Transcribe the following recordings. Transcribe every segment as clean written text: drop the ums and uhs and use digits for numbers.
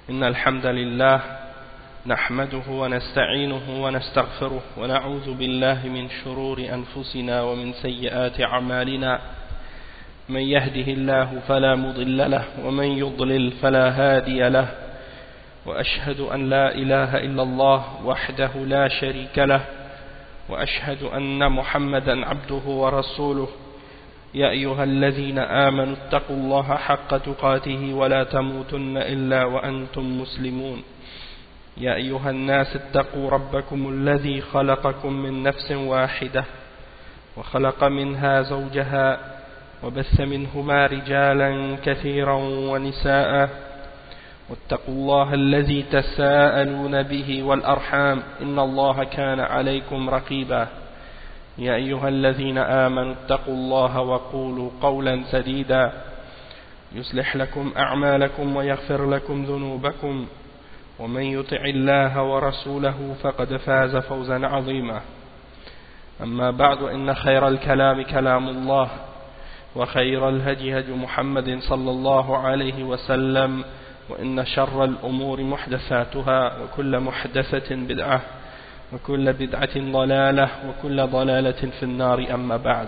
إن الحمد لله نحمده ونستعينه ونستغفره ونعوذ بالله من شرور أنفسنا ومن سيئات أعمالنا من يهده الله فلا مضل له ومن يضلل فلا هادي له وأشهد أن لا إله إلا الله وحده لا شريك له وأشهد أن محمدا عبده ورسوله يا أيها الذين آمنوا اتقوا الله حق تقاته ولا تموتن إلا وأنتم مسلمون يا أيها الناس اتقوا ربكم الذي خلقكم من نفس واحدة وخلق منها زوجها وبث منهما رجالا كثيرا ونساء واتقوا الله الذي تساءلون به والأرحام إن الله كان عليكم رقيبا يا أيها الذين آمنوا اتقوا الله وقولوا قولا سديدا يصلح لكم أعمالكم ويغفر لكم ذنوبكم ومن يطع الله ورسوله فقد فاز فوزا عظيما أما بعد إن خير الكلام كلام الله وخير الهدي هدي محمد صلى الله عليه وسلم وإن شر الأمور محدثاتها وكل محدثة بدعة وكل بدعة ضلالة وكل ضلالة في النار أما بعد.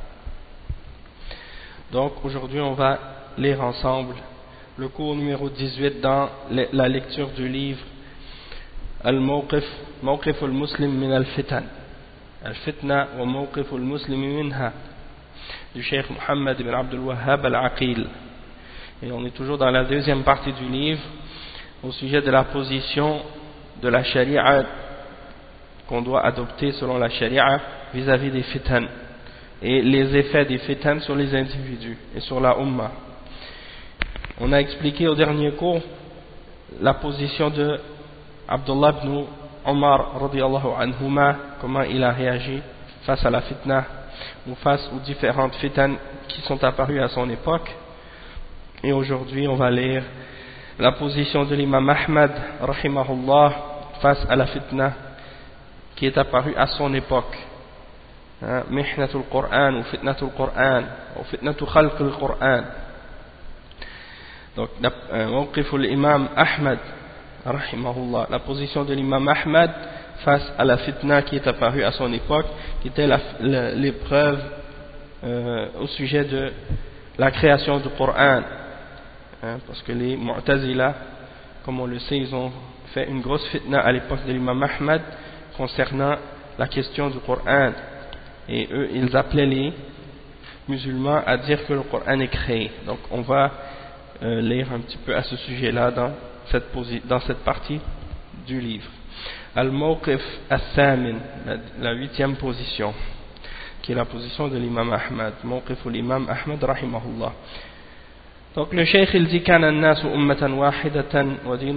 Donc aujourd'hui on va lire ensemble le cours numéro 18 dans la lecture du livre Al-Mawqif Mawqif al-Muslim min al-Fitan Al-Fitna wa Mawqif al-Muslim minha du Cheikh Mohammed ibn Abdul Wahhab al-Aqil. Et on est toujours dans la deuxième partie du livre au sujet de la position de la charia qu'on doit adopter selon la charia vis-à-vis des fitan et les effets des fitan sur les individus et sur la umma. On a expliqué au dernier cours la position de Abdullah ibn Omar radiyallahu anhuma, comment il a réagi face à la fitna ou face aux différentes fitan qui sont apparues à son époque. Et aujourd'hui on va lire la position de l'imam Ahmad rahimahullah face à la fitna qui est apparue à son époque. Mihnatul Qur'an ou fitnatul Qur'an ou fitnatul khalqul Qur'an. Donc mawqif l'imam Ahmad rahimahullah, la position de l'imam Ahmad face à la fitna qui est apparue à son époque, qui était l'épreuve au sujet de la création du Qur'an. Parce que les Mu'tazila, comme on le sait, ils ont fait une grosse fitna à l'époque de l'imam Ahmad concernant la question du Coran, et eux ils appelaient les musulmans à dire que le Coran est créé. Donc on va lire un petit peu à ce sujet là dans cette partie du livre. Al-Mawqif al-Thamin, la 8e position, qui est la position de l'imam Ahmad, Mawqif l'imam Ahmad rahimahullah. Donc le cheikh il dit كان الناس أمة واحدة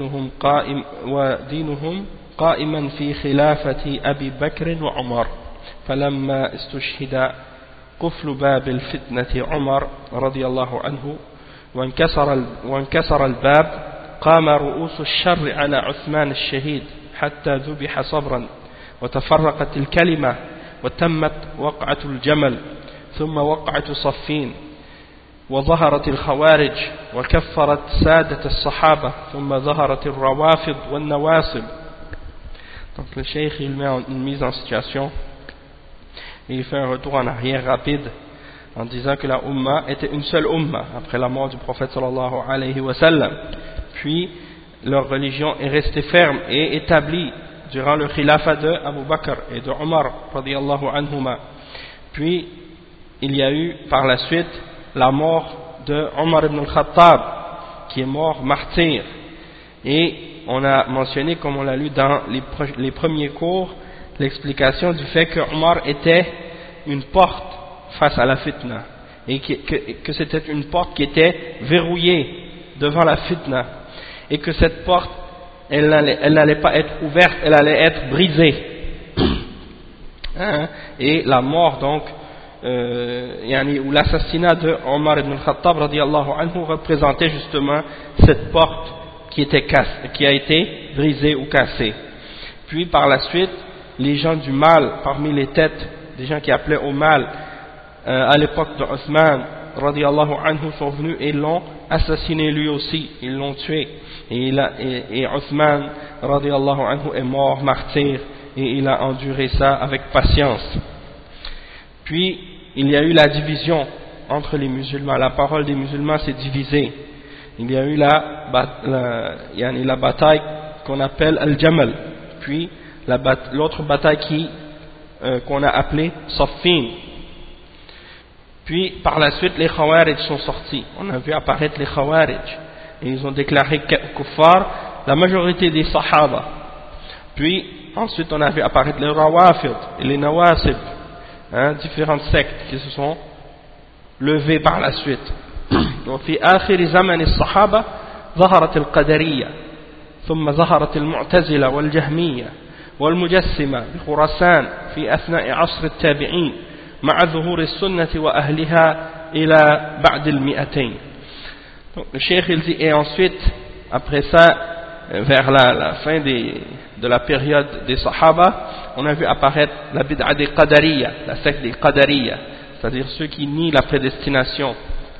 ودينهم قائما في خلافة أبي بكر وعمر فلما استشهد قفل باب الفتنة عمر رضي الله عنه وانكسر الباب قام رؤوس الشر على عثمان الشهيد حتى ذبح صبرا وتفرقت الكلمة وتمت وقعة الجمل ثم وقعة صفين وظهرت الخوارج وكفرت سادة الصحابة ثم ظهرت الروافض والنواصب. Donc le cheikh il met une mise en situation et il fait un retour en arrière rapide en disant que la umma était une seule umma après la mort du prophète sallallahu alayhi wa sallam. Puis leur religion est restée ferme et établie durant le khilafat de Abu Bakr et de Omar radiyallahu anhuma. Puis il y a eu par la suite la mort de Omar ibn al-Khattab qui est mort martyr, et on a mentionné, comme on l'a lu dans les premiers cours, l'explication du fait que Omar était une porte face à la fitna et que c'était une porte qui était verrouillée devant la fitna et que cette porte elle n'allait pas être ouverte, elle allait être brisée. Et la mort donc ou l'assassinat de Omar ibn al-Khattab radiyallahu anhu représentait justement cette porte qui a été brisée ou cassée. Puis par la suite, les gens du mal, parmi les têtes des gens qui appelaient au mal à l'époque de Othman radiyallahu anhu, sont venus et l'ont assassiné lui aussi, ils l'ont tué, et Uthman radiyallahu anhu est mort martyr, et il a enduré ça avec patience. Puis il y a eu la division entre les musulmans, la parole des musulmans s'est divisée. Il y a eu la bataille qu'on appelle Al-Jamal, puis l'autre bataille qu'on a appelée Saffin. Puis par la suite les Khawarij sont sortis, on a vu apparaître les Khawarij, et ils ont déclaré kuffar la majorité des Sahaba. Puis ensuite on a vu apparaître les Rawafid et les Nawasib, différentes sectes qui se sont levées par la suite. وفي آخر زمن الصحابة ظهرت القدرية ثم ظهرت المعتزلة والجهمية والمجسمة بخراسان في أثناء عصر التابعين مع ظهور السنة وأهلها إلى بعد المئتين. Donc, le cheikh il dit, et ensuite après ça vers la fin de la période des Sahaba, on a vu apparaître la bid'a des Qadariya, la secte des Qadariya, c'est-à-dire ceux qui nient la prédestination.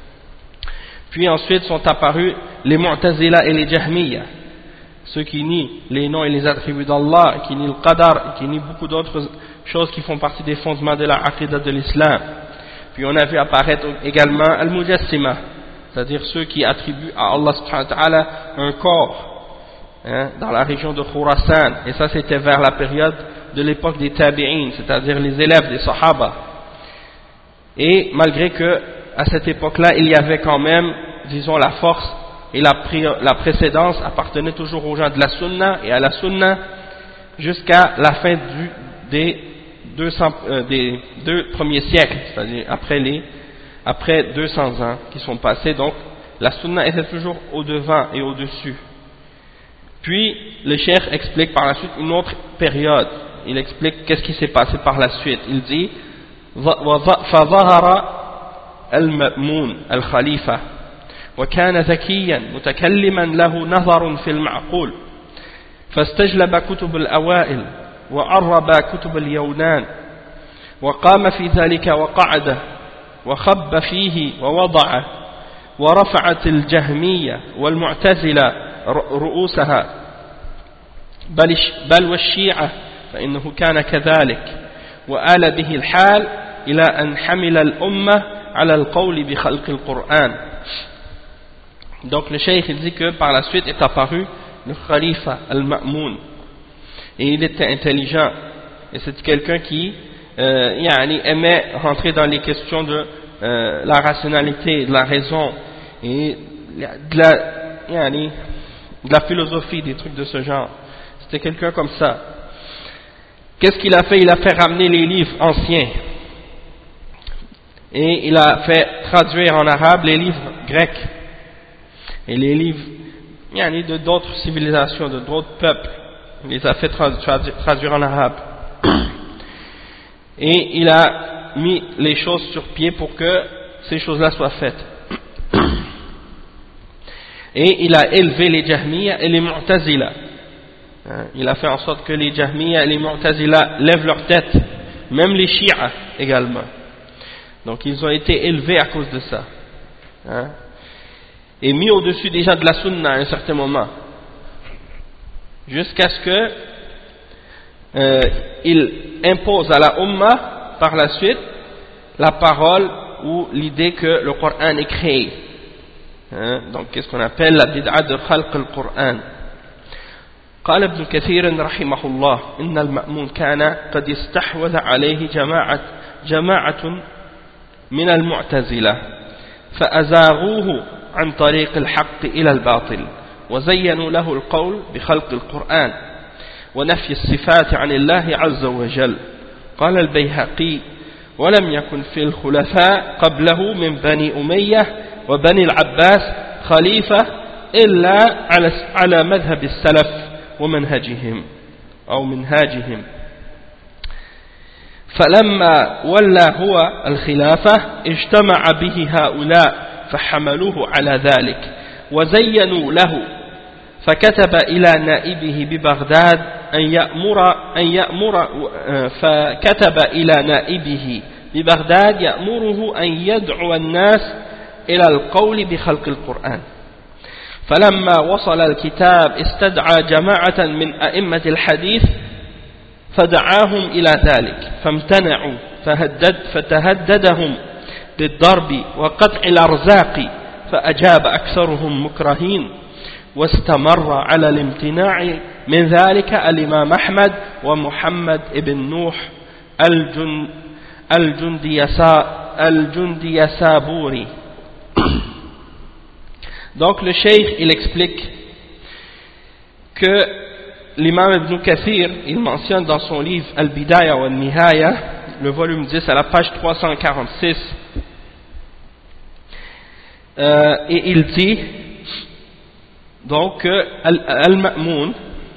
Puis ensuite sont apparus les Mu'tazila et les Jahmiya, ceux qui nient les noms et les attributs d'Allah, qui nient le Qadar, qui nient beaucoup d'autres choses qui font partie des fondements de la Aqidah de l'Islam. Puis on a vu apparaître également Al-Mujassima, c'est-à-dire ceux qui attribuent à Allah subhanahu wa ta'ala un corps, dans la région de Khurasan, et ça c'était vers la période de l'époque des Tabi'in, c'est-à-dire les élèves des Sahaba. Et malgré que à cette époque-là il y avait quand même, disons, la force et la précédence appartenait toujours aux gens de la Sunna et à la Sunna jusqu'à la fin des deux premiers siècles, c'est-à-dire après 200 ans qui sont passés. Donc la Sunna était toujours au devant et au-dessus. Puis le cheikh explique par la suite une autre période, il explique qu'est-ce qui s'est passé par la suite. Il dit فظهر المأمون الخليفة وكان ذكيا متكلما له نظر في المعقول فاستجلب كتب الأوائل وعرب كتب اليونان وقام في ذلك وقعد وخب فيه ووضع ورفعت الجهمية والمعتزلة رؤوسها بل والشيعة فإنه كان كذلك وآل به الحال إلى أن حمل الأمة على القول بخلق القرآن. Donc le cheikh dit que par la suite est apparu le Khalifa al-Ma'moun, et il était intelligent, et c'est quelqu'un qui aimait rentrer dans les questions de la rationalité, de la raison et de la philosophie, des trucs de ce genre. C'était quelqu'un comme ça. Qu'est-ce qu'il a fait? Il a fait ramener les livres anciens et il a fait traduire en arabe les livres grecs et les livres de d'autres civilisations, de d'autres peuples. Il les a fait traduire en arabe et il a mis les choses sur pied pour que ces choses-là soient faites. Et il a élevé les Jahmiya et les Mu'tazila. Il a fait en sorte que les Jahmiya et les Mu'tazila lèvent leur tête, même les Shia également. Donc ils ont été élevés à cause de ça, et mis au-dessus déjà de la Sunna à un certain moment, jusqu'à ce que il impose à la Ummah par la suite la parole ou l'idée que le Coran est créé. Donc qu'est-ce qu'on appelle la bid'a de khalq al-Qur'an. قال ابن كثير رحمه الله إن المأمون كان قد استحوذ عليه جماعة من المعتزلة فأزاغوه عن طريق الحق إلى الباطل وزينوا له القول بخلق القرآن ونفي الصفات عن الله عز وجل. قال البيهقي ولم يكن في الخلفاء قبله من بني أمية وبني العباس خليفة إلا على مذهب السلف ومنهجهم أو منهاجهم. فلما ولى هو الخلافة اجتمع به هؤلاء فحملوه على ذلك وزينوا له فكتب إلى نائبه ببغداد فكتب إلى نائبه ببغداد يأمره أن يدعو الناس إلى القول بخلق القرآن. فلما وصل الكتاب استدعى جماعة من أئمة الحديث فدعاهم إلى ذلك فامتنعوا فتهددهم بالضرب وقطع الأرزاق فأجاب أكثرهم مكرهين واستمر على الامتناع من ذلك الإمام أحمد ومحمد بن نوح الجنديسابوري. Donc le cheikh il explique que l'imam Ibn Kathir il mentionne dans son livre Al-Bidaya wa Al-Nihaya, le volume 10 à la page 346, et il dit donc Al-Ma'moun,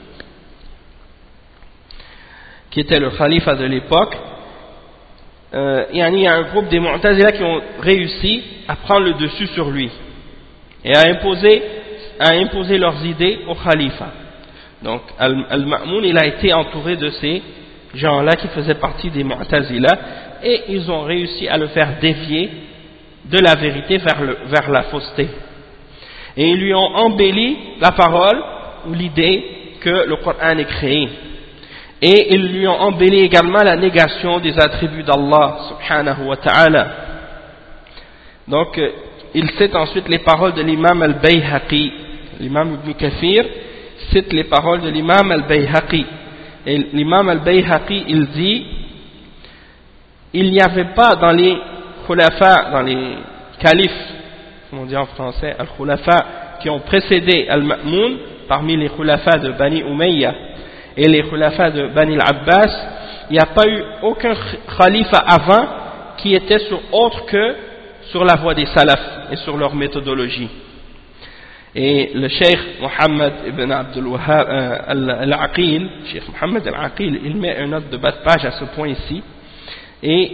qui était le khalifa de l'époque, il y a un groupe des Mu'tazila qui ont réussi à prendre le dessus sur lui et à imposer leurs idées au khalifa. Donc Al-Ma'moun il a été entouré de ces gens-là qui faisaient partie des Mu'tazila, et ils ont réussi à le faire dévier de la vérité vers la fausseté. Et ils lui ont embelli la parole ou l'idée que le Coran est créé. Et ils lui ont embelli également la négation des attributs d'Allah subhanahu wa ta'ala. Donc il cite ensuite les paroles de l'imam al-Bayhaqi. L'imam Ibn Kathir cite les paroles de l'imam al-Bayhaqi. Et l'imam al-Bayhaqi il dit: il n'y avait pas dans les khulafa, dans les califes, comme on dit en français, al-khulafa, qui ont précédé al-Ma'moun, parmi les khulafa de Bani Umayya et les khulafa de Bani al-Abbas, il n'y a pas eu aucun khalifa avant qui était autre que sur la voie des salafs et sur leur méthodologie. Et le cheikh Mohammed ibn Abdul Wahhab al-Aqil, cheikh Mohammed al-Aqil, il met une note de bas de page à ce point ici, et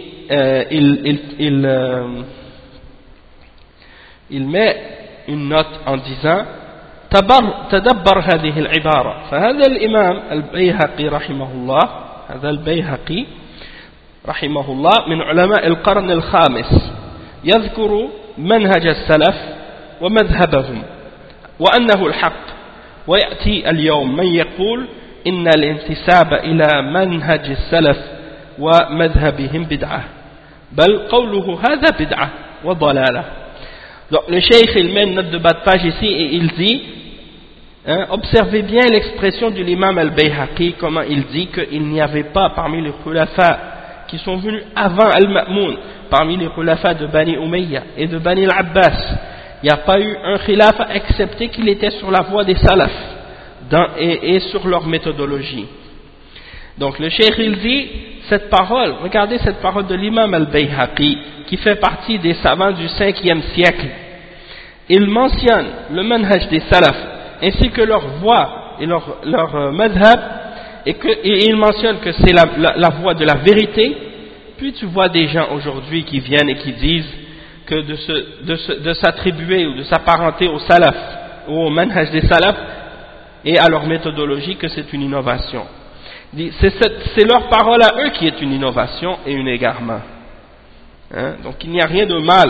il met une note en disant: تدبر هذه العبارة. فهذا الإمام البيهقي رحمه الله، هذا البيهقي رحمه الله من علماء القرن الخامس، يذكر منهج السلف ومذهبهم وأنه الحق، ويأتي اليوم من يقول إن الانتساب إلى منهج السلف ومذهبهم بدعة، بل قوله هذا بدعة وضلالة. Donc le cheikh il met une note de bas de page ici et il dit, observez bien l'expression de l'imam al-Bayhaqi, comment il dit qu'il n'y avait pas parmi les khulafa qui sont venus avant al-Ma'moun, parmi les khulafa de Bani Umayya et de Bani al-Abbas, il n'y a pas eu un khilafa excepté qu'il était sur la voie des salafs et sur leur méthodologie. Donc le cheikh il dit, cette parole, regardez cette parole de l'imam al-Bayhaqi qui fait partie des savants du 5e siècle. Il mentionne le manhaj des salafs ainsi que leur voie et leur madhab, et il mentionne que c'est la voie de la vérité. Puis tu vois des gens aujourd'hui qui viennent et qui disent que de s'attribuer ou de s'apparenter aux salafs ou au manhaj des salafs et à leur méthodologie, que c'est une innovation. C'est leur parole à eux qui est une innovation et un égarement. Donc il n'y a rien de mal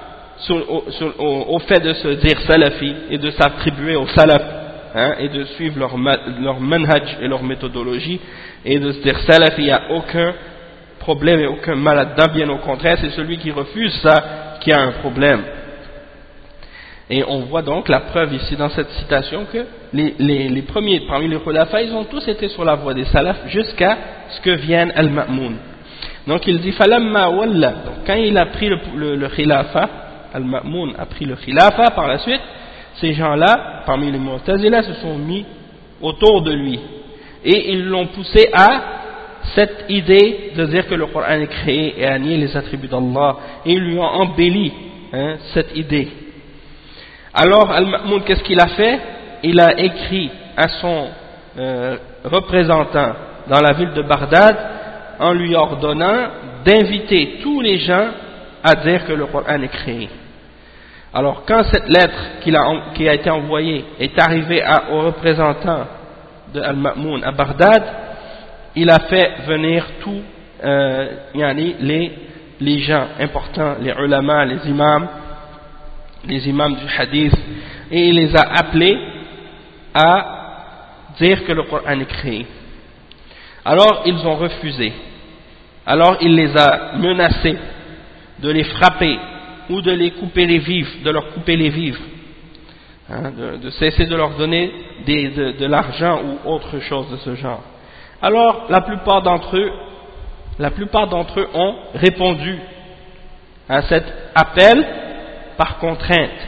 au fait de se dire salafi et de s'attribuer aux salaf, et de suivre leur manhaj et leur méthodologie et de se dire salafi. Il n'y a aucun problème et aucun mal là-dedans, bien au contraire, c'est celui qui refuse ça qui a un problème. Et on voit donc la preuve ici dans cette citation que les premiers parmi les khulafa, ils ont tous été sur la voie des salafs jusqu'à ce que vienne al-Ma'moun. Donc il dit falamma walla, donc quand il a pris le khilafa, al-Ma'moun a pris le khilafa par la suite, ces gens-là parmi les Mu'tazila se sont mis autour de lui et ils l'ont poussé à cette idée de dire que le Coran est créé et à nier les attributs d'Allah, et ils lui ont embelli cette idée. Alors al-Ma'moun, qu'est-ce qu'il a fait? Il a écrit à son représentant dans la ville de Bagdad en lui ordonnant d'inviter tous les gens à dire que le Coran est créé. Alors quand cette lettre qui a été envoyée est arrivée au représentant de al-Ma'moun à Bagdad, il a fait venir tous les gens importants, les ulama, les imams, les imams du hadith, et il les a appelés à dire que le Coran est créé. Alors ils ont refusé. Alors il les a menacés de les frapper ou de les couper les vivres, de leur couper les vivres, hein, de cesser de leur donner de l'argent ou autre chose de ce genre. Alors la plupart d'entre eux ont répondu à cet appel par contrainte,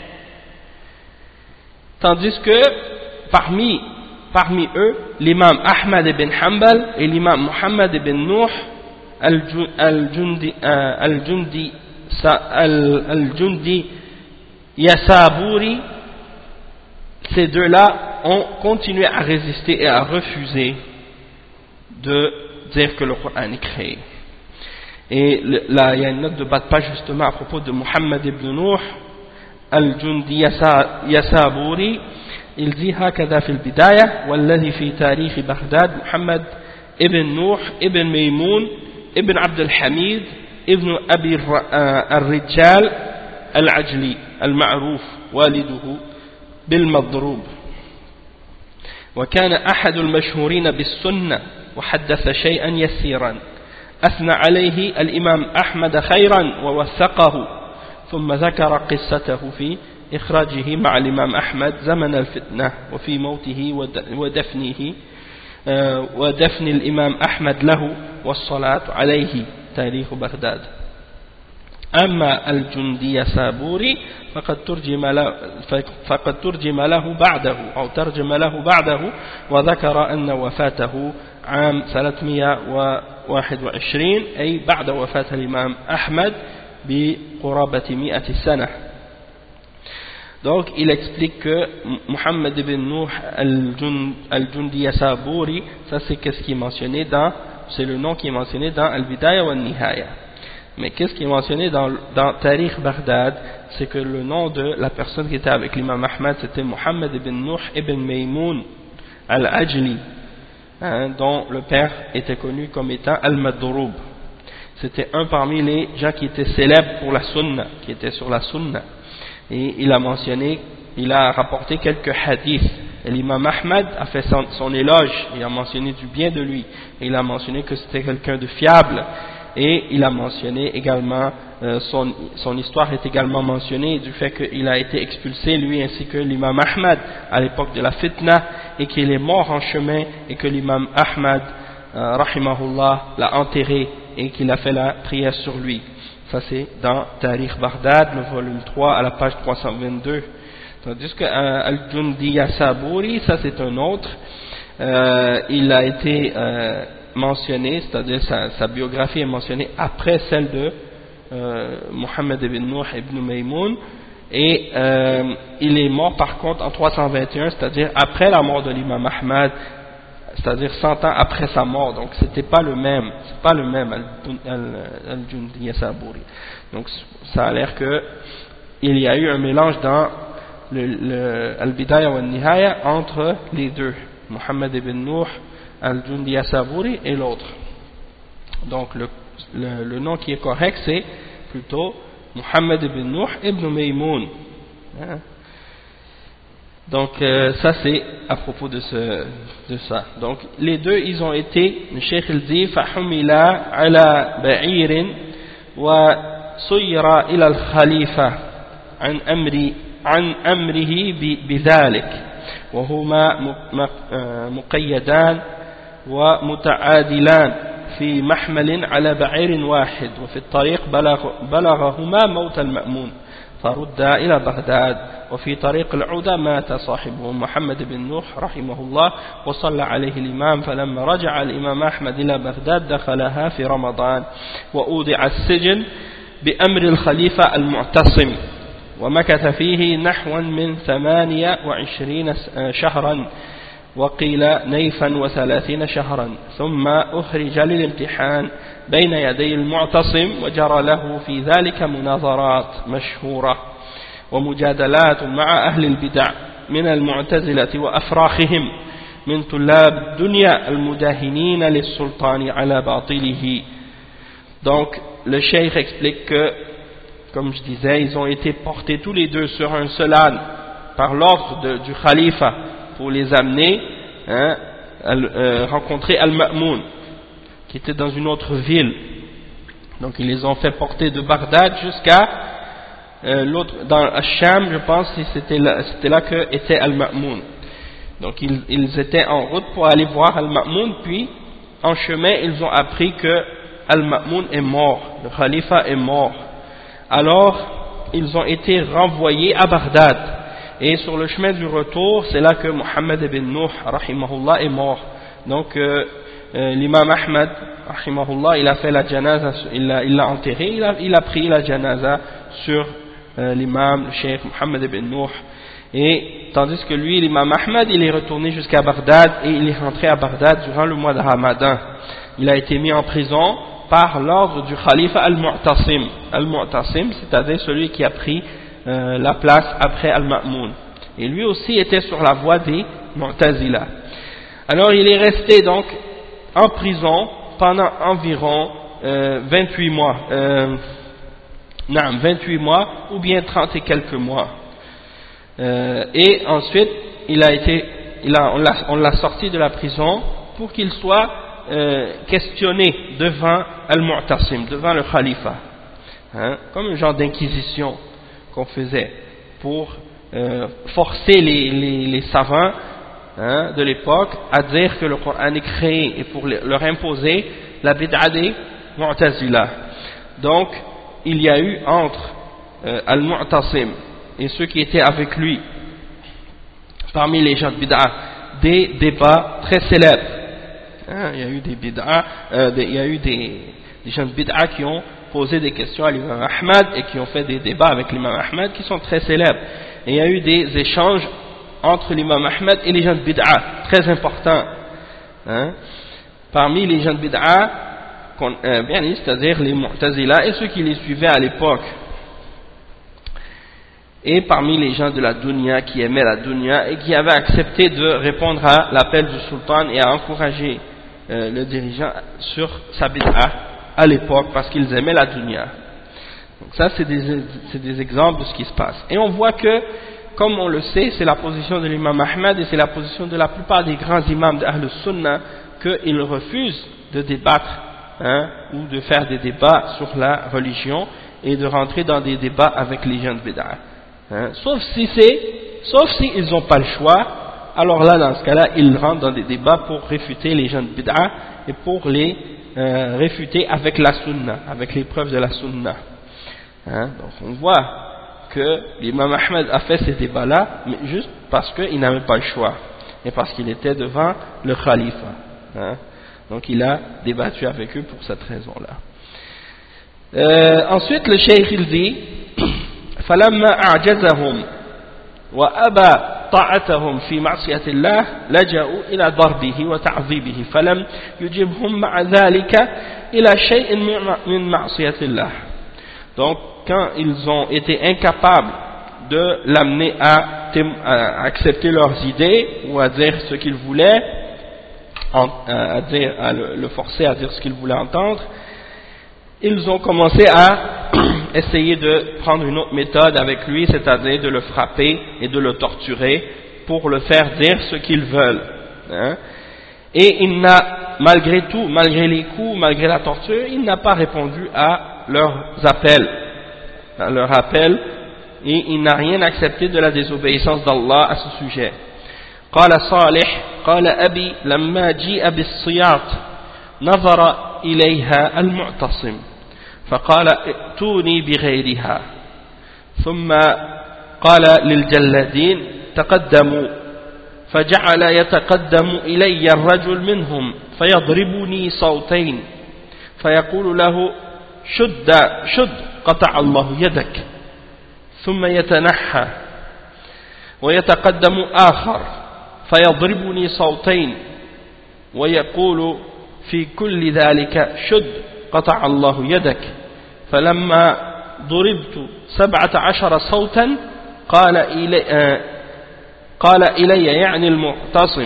tandis que parmi eux, l'imam Ahmad ibn Hanbal et l'imam Muhammad ibn Nuh al-Jundi Yasabouri, ces deux-là ont continué à résister et à refuser de dire que le Coran est créé. Et là, il y a une note de bas de page justement à propos de Muhammad ibn Nuh al-Jundi Yasabouri. Il dit هكذا في البداية والذي في تاريخ بغداد محمد ابن نوح ابن ميمون ابن عبد الحميد ابن أبي الرجال العجلي المعروف والده بالمضروب، وكان أحد المشهورين بالسنة وحدث شيئا يسيرا أثنى عليه الإمام أحمد خيرا ووثقه، ثم ذكر قصته في إخراجه مع الإمام أحمد زمن الفتنة وفي موته ودفن الإمام أحمد له والصلاة عليه تاريخ بغداد. أما الجندي السابوري فقد ترجم له بعده وذكر أن وفاته عام 321 أي بعد وفاة الإمام أحمد بقرابة 100 سنة. Donc il explique que Muhammad ibn Nuh al-Jundi Yasabouri, ça c'est qu'est-ce qui est mentionné c'est le nom qui est mentionné dans Al-Bidaya wa Nihaya. Mais qu'est-ce qui est mentionné dans Tarikh Baghdad, c'est que le nom de la personne qui était avec l'imam Ahmad, c'était Muhammad ibn Nuh ibn Maymoun al-Ajli, hein, dont le père était connu comme étant al-Madroub. C'était un parmi les gens qui étaient célèbres pour la sunna, qui étaient sur la sunna. Et il a rapporté quelques hadiths. Et l'imam Ahmad a fait son éloge, il a mentionné du bien de lui, et il a mentionné que c'était quelqu'un de fiable, et il a mentionné également, son histoire est également mentionnée du fait qu'il a été expulsé, lui ainsi que l'imam Ahmad, à l'époque de la fitna, et qu'il est mort en chemin, et que l'imam Ahmad, rahimahullah, l'a enterré, et qu'il a fait la prière sur lui. Ça c'est dans Tarikh Baghdad, le volume 3, à la page 322. Tandis que Al-Jundi Yasabouri, ça c'est un autre, il a été mentionné, c'est-à-dire sa biographie est mentionnée après celle de Muhammad ibn Nuh ibn Maymoun, et il est mort par contre en 321, c'est-à-dire après la mort de l'imam Ahmad, c'est-à-dire 100 ans après sa mort. Donc c'est pas le même Al-Jundi Yasabouri. Donc ça a l'air que il y a eu un mélange dans Al-Bidaya wa Nihaya entre les deux, Muhammad ibn Nuh al-Jundi Yasabouri et l'autre. Donc le nom qui est correct c'est plutôt Muhammad ibn Nuh ibn Maymoun, hein? Donc ça c'est à propos de ça. Donc les deux ils ont été, le Cheikh il dit fahumila ala ba'irin wa suyra ila al-khalifa an amrihi bidhalik wa huma muqayyadan wa muta'adilan في محمل على بعير واحد وفي الطريق بلغهما موت المأمون فردا إلى بغداد وفي طريق العودة مات صاحبه محمد بن نوح رحمه الله وصلى عليه الإمام فلما رجع الإمام أحمد إلى بغداد دخلها في رمضان وأودع السجن بأمر الخليفة المعتصم ومكث فيه نحوا من 28 شهرا وقيل نيفا و30 شهرا ثم أخرج للامتحان بين يدي المعتصم وجرى له في ذلك مناظرات مشهورة ومجادلات مع أهل البدع من المعتزلة وأفراخهم من طلاب الدنيا المداهنين للسلطان على باطله. Donc le cheikh explique que comme je disais, ils ont été portés tous les deux sur un seul âne par l'ordre du khalifa pour les amener rencontrer Al-Ma'moun qui était dans une autre ville. Donc ils les ont fait porter de Bagdad jusqu'à l'autre, dans Al-Sham, je pense que c'était là que était Al-Ma'moun. Donc ils étaient en route pour aller voir Al-Ma'moun, puis en chemin ils ont appris que Al-Ma'moun est mort, le khalifa est mort. Alors ils ont été renvoyés à Bagdad, et sur le chemin du retour c'est là que Muhammad ibn Nuh rahimahullah est mort. Donc l'imam Ahmad rahimahullah, il a fait la janaza, il l'a enterré, il a pris la janaza sur l'imam, le cheikh Muhammad ibn Nuh. Et tandis que lui, l'imam Ahmad, il est retourné jusqu'à Bagdad et il est rentré à Bagdad durant le mois de Ramadan. Il a été mis en prison par l'ordre du khalife Al-Mu'tasim. Al-Mu'tasim, c'est-à-dire celui qui a pris la place après Al-Ma'moun. Et lui aussi était sur la voie des Mu'tazila. Alors il est resté donc en prison pendant environ 28 mois. 28 mois ou bien 30 et quelques mois. Et ensuite, on l'a sorti de la prison pour qu'il soit questionné devant Al-Mu'tasim, devant le khalifa, comme un genre d'inquisition qu'on faisait pour forcer les savants de l'époque à dire que le Coran est créé et pour leur imposer la bid'a des Mu'tazila. Donc il y a eu entre Al-Mu'tasim et ceux qui étaient avec lui, parmi les gens de bid'a, des débats très célèbres. Il y a eu des bid'a, il y a eu des gens de bid'a qui ont posé des questions à l'imam Ahmad et qui ont fait des débats avec l'imam Ahmad qui sont très célèbres. Et il y a eu des échanges entre l'imam Ahmad et les gens de bid'a, très importants. Parmi les gens de bid'a, c'est-à-dire les Mu'tazila et ceux qui les suivaient à l'époque. Et parmi les gens de la dunya qui aimaient la dunya et qui avaient accepté de répondre à l'appel du sultan et à encourager le dirigeant sur sa bid'a à l'époque parce qu'ils aimaient la dunya. Donc ça c'est des exemples de ce qui se passe. Et on voit que, comme on le sait, c'est la position de l'imam Ahmad et c'est la position de la plupart des grands imams d'Ahl Sunnah qu'ils refusent de débattre ou de faire des débats sur la religion et de rentrer dans des débats avec les gens de bid'a. Sauf si ils n'ont pas le choix, alors là dans ce cas-là ils rentrent dans des débats pour réfuter les gens de bid'a et pour les réfuter avec la sunna, avec les preuves de la sunna. Donc on voit que l'imam Ahmed a fait ces débats-là, mais juste parce qu'il n'avait pas le choix et parce qu'il était devant le khalifa. Donc il a débattu avec eux pour cette raison-là. Ensuite le cheikh il dit فلما أعجزهم وأبى طاعتهم في معصية الله لجأوا إلى ضربه وتعذيبه فلم يجبهم مع ذلك إلى شيء من معصية الله. Donc quand ils ont été incapables de l'amener à accepter leurs idées ou à dire ce qu'ils voulaient, à le forcer à dire ce qu'il voulait entendre, ils ont commencé à essayer de prendre une autre méthode avec lui, c'est-à-dire de le frapper et de le torturer pour le faire dire ce qu'ils veulent. Et il n'a, malgré tout, malgré les coups, malgré la torture, il n'a pas répondu à leurs appels, et il n'a rien accepté de la désobéissance d'Allah à ce sujet. قال صالح قال أبي لما جيء بالصياط نظر إليها المعتصم فقال ائتوني بغيرها ثم قال للجلادين تقدموا فجعل يتقدم إلي الرجل منهم فيضربني صوتين فيقول له شد قطع الله يدك ثم يتنحى ويتقدم آخر فيضربني صوتين ويقول في كل ذلك شد قطع الله يدك فلما ضربت 17 صوتا قال إلي يعني المعتصم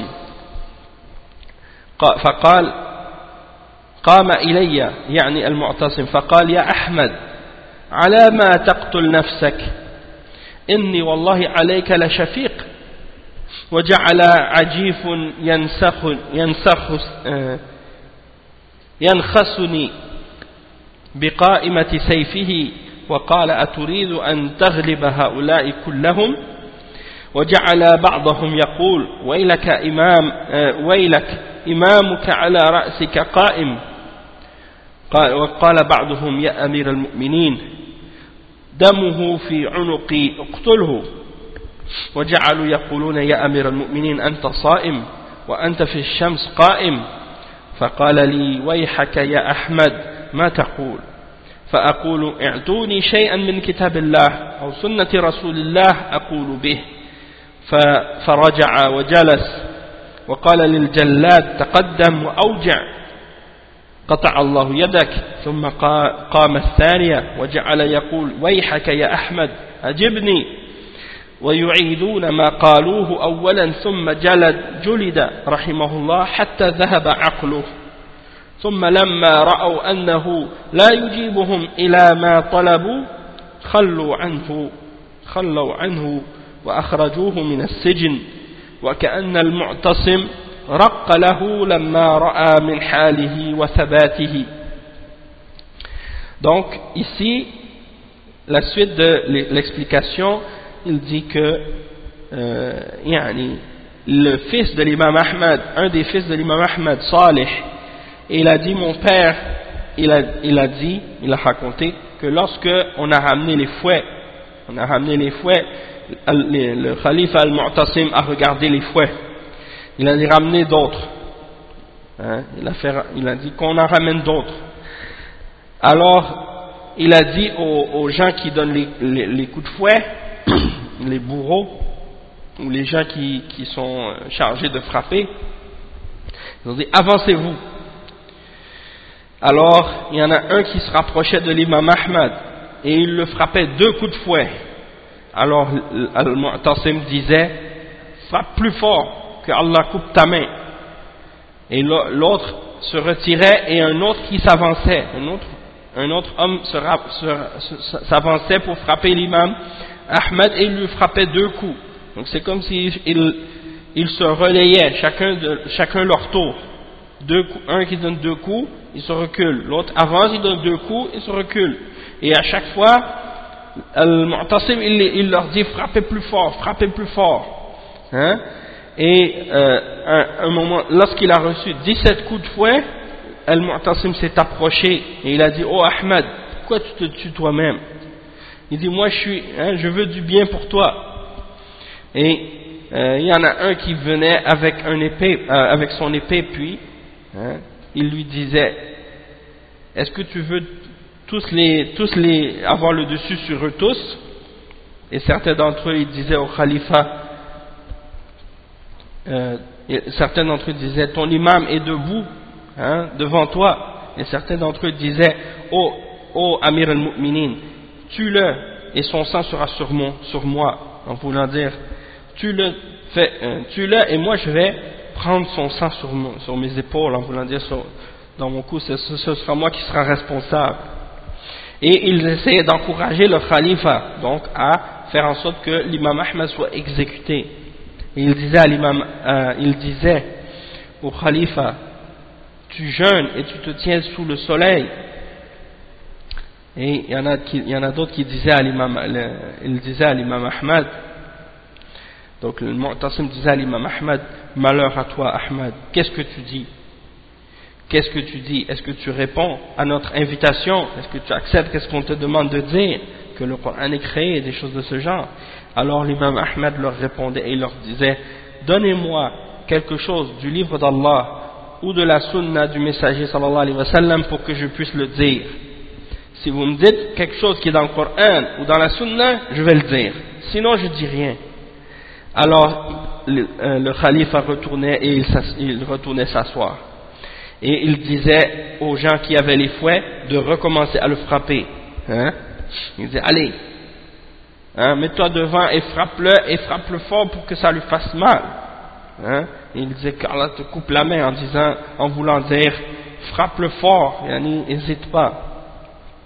فقال قام إلي يعني المعتصم فقال يا أحمد على ما تقتل نفسك إني والله عليك لشفيق وجعل عجيف ينخسني بقائمة سيفه وقال أتريد أن تغلب هؤلاء كلهم وجعل بعضهم يقول ويلك إمامك على رأسك قائم وقال بعضهم يا أمير المؤمنين دمه في عنقي اقتله وجعلوا يقولون يا أمير المؤمنين أنت صائم وأنت في الشمس قائم فقال لي ويحك يا أحمد ما تقول فأقول اعطوني شيئا من كتاب الله أو سنة رسول الله أقول به فرجع وجلس وقال للجلاد تقدم وأوجع قطع الله يدك ثم قام الثانية وجعل يقول ويحك يا أحمد أجبني ويعيدون ما قالوه أولا ثم جلد رحمه الله حتى ذهب عقله ثم لما رأوا أنه لا يجيبهم إلى ما طلبوا خلوا عنه وأخرجوه من السجن وكأن المعتصم رق له لما رأى من حاله وثباته. Donc ici la suite de l'explication, il dit que le fils de l'imam Ahmad, un des fils de l'imam Ahmad, Salih, il a dit mon père, il a raconté que lorsque on a ramené les fouets, le khalife al-Mu'tasim a regardé les fouets, il a dit ramener d'autres, il a dit qu'on en ramène d'autres. Alors il a dit aux gens qui donnent les coups de fouet, les bourreaux ou les gens qui sont chargés de frapper, ils ont dit avancez-vous. Alors il y en a un qui se rapprochait de l'imam Ahmad et il le frappait 2 coups de fouet. Alors Al-Mu'tasim disait frappe plus fort que Allah coupe ta main, et l'autre se retirait et un autre qui s'avançait, un autre homme s'avançait pour frapper l'imam Ahmad et il lui frappait 2 coups. Donc c'est comme si ils se relayaient chacun leur tour. Un qui donne 2 coups, il se recule, l'autre avance, il donne 2 coups, il se recule, et à chaque fois Al-Mu'tasim il leur dit frappez plus fort, hein? Et un moment, lorsqu'il a reçu 17 coups de fouet, Al-Mu'tasim s'est approché et il a dit oh Ahmad, pourquoi tu te tues toi-même? Il dit moi je veux du bien pour toi. Et il y en a un qui venait avec avec son épée, puis il lui disait est-ce que tu veux tous les avoir le dessus sur eux tous? Et certains d'entre eux ils disaient au khalifa, certains d'entre eux disaient ton imam est debout devant toi, et certains d'entre eux disaient oh Amir al-Mu'minin, tue-le et son sang sera sur moi, en voulant dire tue-le et moi je vais prendre son sang sur mes épaules, en voulant dire dans mon cou, ce sera moi qui sera responsable. Et ils essayaient d'encourager le khalifa donc à faire en sorte que l'imam Ahmad soit exécuté. Et il disait au khalifa tu jeûnes et tu te tiens sous le soleil. Et il y en a d'autres qui disaient à l'imam Ahmad, donc le Mu'tasim disait à l'imam Ahmad malheur à toi Ahmad, qu'est-ce que tu dis? Est-ce que tu réponds à notre invitation? Est-ce que tu acceptes ce qu'on te demande de dire, que le Coran est créé, des choses de ce genre? Alors l'imam Ahmad leur répondait et il leur disait donnez-moi quelque chose du livre d'Allah ou de la sunna du messager sallallahu alayhi wa sallam pour que je puisse le dire. Si vous me dites quelque chose qui est dans le Coran ou dans la sunna, je vais le dire, sinon je dis rien. Alors le khalife retournait et il retournait s'asseoir. Et il disait aux gens qui avaient les fouets de recommencer à le frapper. Il disait allez, mets-toi devant et frappe-le fort pour que ça lui fasse mal. Et il disait qu'Allah te coupe la main en voulant dire frappe-le fort, n'hésite pas.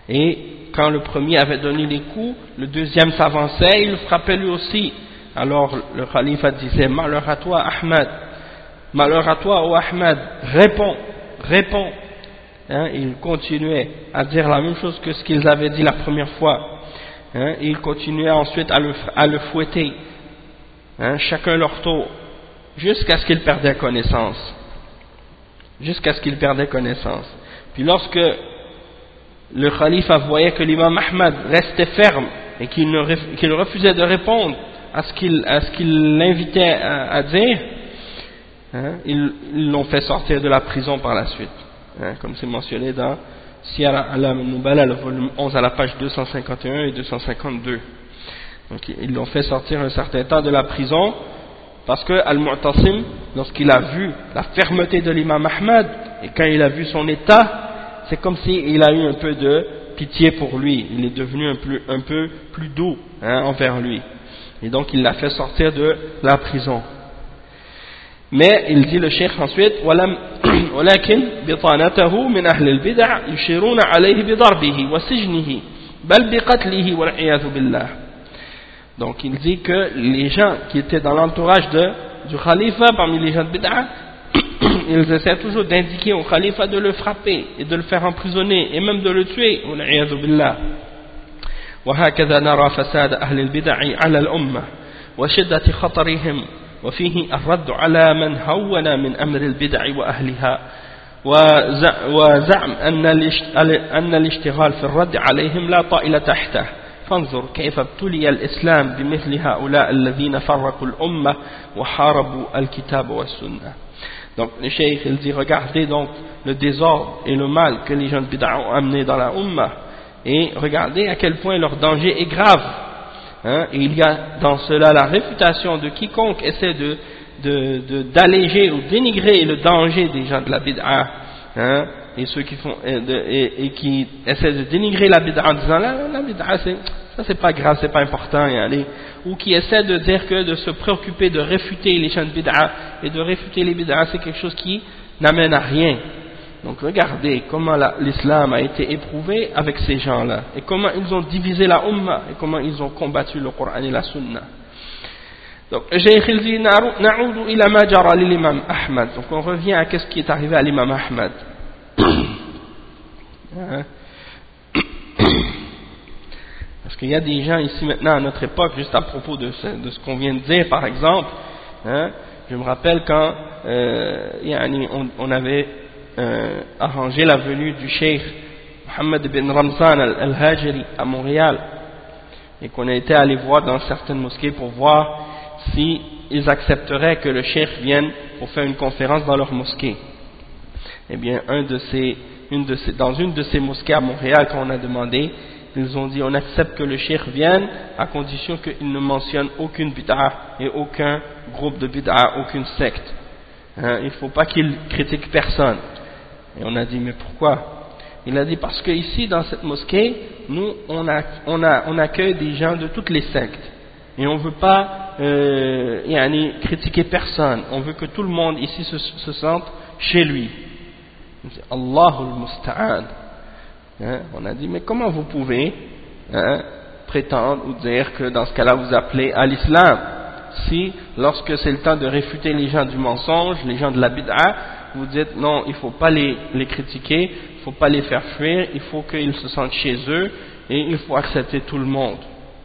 Et quand le premier avait donné les coups, le deuxième s'avançait, il le frappait lui aussi. Alors le khalife disait: malheur à toi Ahmad, malheur à toi ô Ahmad, réponds, réponds. Hein, il continuait à dire la même chose que ce qu'ils avaient dit la première fois. Hein, il continuait ensuite à le fouetter, hein, chacun leur tour, jusqu'à ce qu'ils perdaient connaissance. Jusqu'à ce qu'ils perdaient connaissance. Puis lorsque le khalife voyait que l'imam Ahmad restait ferme et qu'il refusait de répondre à ce qu'il l'invitait à dire, hein, ils l'ont fait sortir de la prison par la suite, hein, comme c'est mentionné dans Siyar A'lam al-Nubala, le volume 11 à la page 251 et 252. Donc ils l'ont fait sortir un certain temps de la prison parce que Al-Mu'tasim, lorsqu'il a vu la fermeté de l'imam Ahmad et quand il a vu son état, c'est comme s'il a eu un peu de pitié pour lui, il est devenu un peu plus doux, hein, envers lui, et donc il l'a fait sortir de la prison. Mais il dit le cheikh ensuite: ولكن بطانته من أهل البدع يشيرون عليه بضربه وسجنه بل بقتله والعياذ بالله. Donc il dit que les gens qui étaient dans l'entourage du khalifa, parmi les gens de bid'a, ils essaient toujours d'indiquer au khalifa de le frapper et de le faire emprisonner et même de le tuer. والعياذ بالله. وهكذا نرى فساد أهل البدع على الأمة وشدة خطرهم، وفيه الرد على من هون من أمر البدع وأهلها، وزعم أن الاشتغال في الرد عليهم لا طائل تحته. فانظر كيف ابتلي الإسلام بمثل هؤلاء الذين فرقوا الأمة وحاربوا الكتاب والسنة. Donc le cheikh il dit: regardez donc le désordre et le mal que les gens de bid'a ont amené dans la Ummah, et regardez à quel point leur danger est grave. Hein, et il y a dans cela la réfutation de quiconque essaie d'alléger ou dénigrer le danger des gens de la bid'a, hein, et ceux qui font et qui essaient de dénigrer la bid'a en disant la bid'a c'est pas grave, c'est pas important, ou qui essaient de dire que de se préoccuper de réfuter les gens de bid'a et de réfuter les bid'a c'est quelque chose qui n'amène à rien. Donc regardez comment l'islam a été éprouvé avec ces gens-là, et comment ils ont divisé la Ummah, et comment ils ont combattu le Coran et la Sunna. Donc Cheikh il dit: na'udu ila ma jara l'imam Ahmad. Donc on revient à ce qui est arrivé à l'imam Ahmad. Parce qu'il y a des gens ici maintenant à notre époque, juste à propos de ce qu'on vient de dire par exemple, hein, je me rappelle quand on avait arrangé la venue du cheikh Mohammed ibn Ramzan al-Hajri à Montréal, et qu'on a été allé voir dans certaines mosquées pour voir si ils accepteraient que le cheikh vienne pour faire une conférence dans leur mosquée. Eh bien dans une de ces mosquées à Montréal, quand on a demandé, ils ont dit: on accepte que le cheikh vienne à condition qu'il ne mentionne aucune bid'a et aucun groupe de bid'a, aucune secte, hein, il ne faut pas qu'il critique personne. Et on a dit: mais pourquoi? Il a dit: parce que ici dans cette mosquée, nous on accueille des gens de toutes les sectes, et on ne veut pas critiquer personne, on veut que tout le monde ici se sente chez lui. Allahul Musta'an. Hein, on a dit: mais comment vous pouvez prétendre ou dire que dans ce cas-là vous appelez à l'islam, si lorsque c'est le temps de réfuter les gens du mensonge, les gens de la bid'a, vous dites non, il ne faut pas les critiquer, il ne faut pas les faire fuir, il faut qu'ils se sentent chez eux et il faut accepter tout le monde.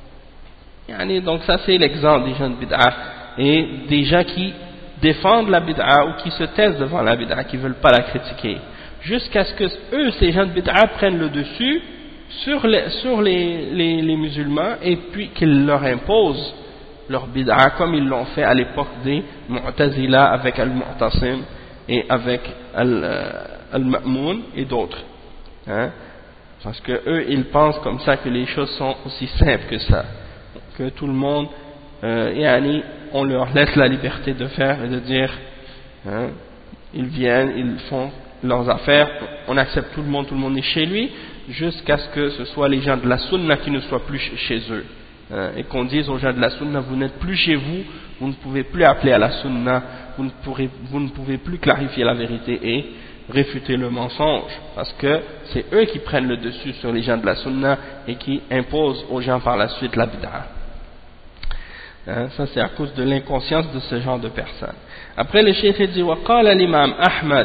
Donc ça c'est l'exemple des gens de bid'a et des gens qui défendent la bid'a ou qui se taisent devant la bid'a, qui ne veulent pas la critiquer, jusqu'à ce que eux, ces gens de bid'a, prennent le dessus sur les musulmans, et puis qu'ils leur imposent leur bid'a comme ils l'ont fait à l'époque des Mu'tazila avec Al-Mu'tasim et avec Al-Ma'moun et d'autres, hein? Parce que eux ils pensent comme ça que les choses sont aussi simples que ça, que tout le monde on leur laisse la liberté de faire et de dire, hein, ils viennent, ils font leurs affaires, on accepte tout le monde est chez lui, jusqu'à ce que ce soit les gens de la Sunna qui ne soient plus chez eux, hein, et qu'on dise aux gens de la Sunna: vous n'êtes plus chez vous, vous ne pouvez plus appeler à la Sunna, vous ne pouvez plus clarifier la vérité, et réfuter le mensonge, parce que c'est eux qui prennent le dessus sur les gens de la sunna et qui imposent aux gens par la suite la bid'a. Ça c'est à cause de l'inconscience de ce genre de personnes. Après le cheikh dit وقال الإمام أحمد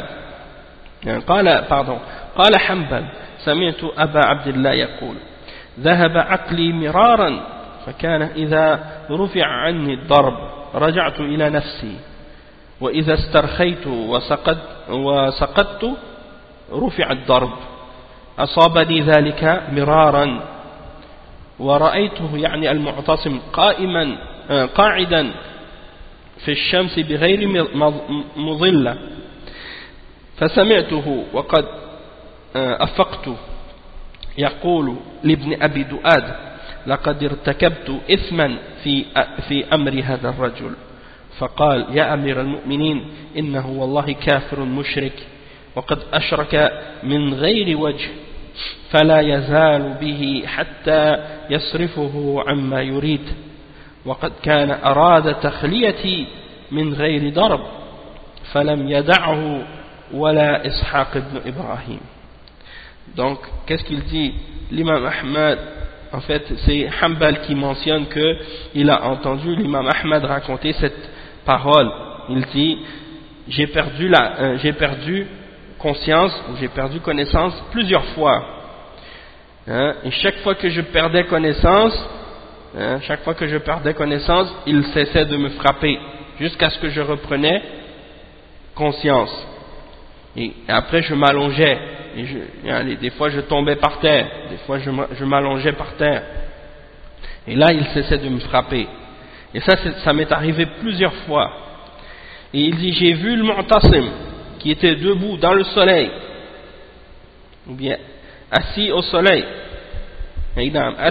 قال حنبل سمعت أبا عبد الله يقول ذهب عقلي مرارا فكان إذا رفع عني الضرب رجعت إلى نفسي وإذا استرخيت وسقطت رفع الضرب أصابني ذلك مرارا ورأيته يعني المعتصم قاعدا في الشمس بغير مظلة فسمعته وقد أفقت يقول لابن أبي دؤاد لقد ارتكبت إثما في أمر هذا الرجل فقال يا أمير المؤمنين إنه والله كافر مشرك وقد أشرك من غير وجه فلا يزال به حتى يصرفه عما يريد وقد كان أراد تخليتي من غير ضرب فلم يدعه ولا إسحاق بن إبراهيم. Donc qu'est-ce qu'il dit l'imam Ahmad? En fait c'est Hanbal qui mentionne qu'il a entendu l'imam Ahmad raconter cette parole. Il dit j'ai perdu conscience ou j'ai perdu connaissance plusieurs fois, et chaque fois que je perdais connaissance, il cessait de me frapper jusqu'à ce que je reprenais conscience, et après je m'allongeais et des fois je tombais par terre, des fois je m'allongeais par terre, et là il cessait de me frapper. Et ça m'est arrivé plusieurs fois. Et il dit j'ai vu le Mu'tasim qui était debout dans le soleil, ou bien assis au soleil, et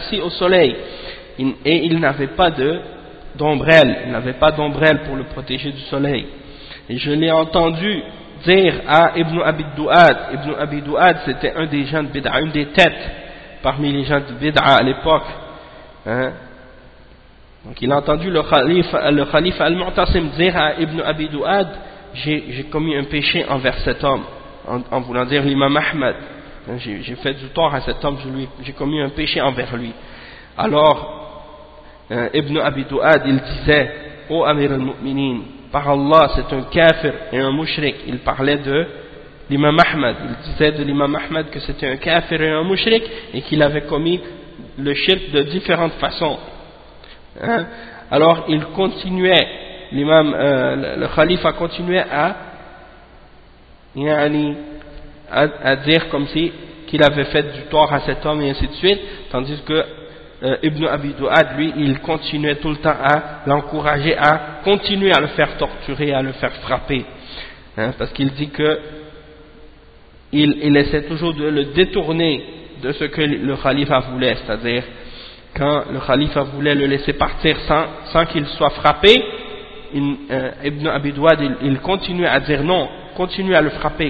il n'avait pas d'ombrelle pour le protéger du soleil. Et je l'ai entendu dire à Ibn Abi Du'ad, c'était un des gens de Bid'a, une des têtes parmi les gens de Bid'a à l'époque, donc il a entendu le khalife al-Mu'tasim dire à Ibn Abi Du'ad j'ai commis un péché envers cet homme, en voulant dire l'imam Ahmad, j'ai fait du tort à cet homme, j'ai commis un péché envers lui. Alors Ibn Abi Du'ad il disait ô Amir al-Mu'minin, par Allah c'est un kafir et un mushrik. Il parlait de l'imam Ahmad, il disait de l'imam Ahmad que c'était un kafir et un mushrik et qu'il avait commis le shirk de différentes façons. Alors il continuait, le khalife a continué à dire comme si qu'il avait fait du tort à cet homme et ainsi de suite, tandis que Ibn Abi Du'ad lui il continuait tout le temps à l'encourager à continuer à le faire torturer, à le faire frapper, parce qu'il dit que il essaie toujours de le détourner de ce que le khalife voulait, c'est-à-dire quand le khalife voulait le laisser partir sans qu'il soit frappé, Ibn Abi Du'ad il continuait à dire non, continue à le frapper,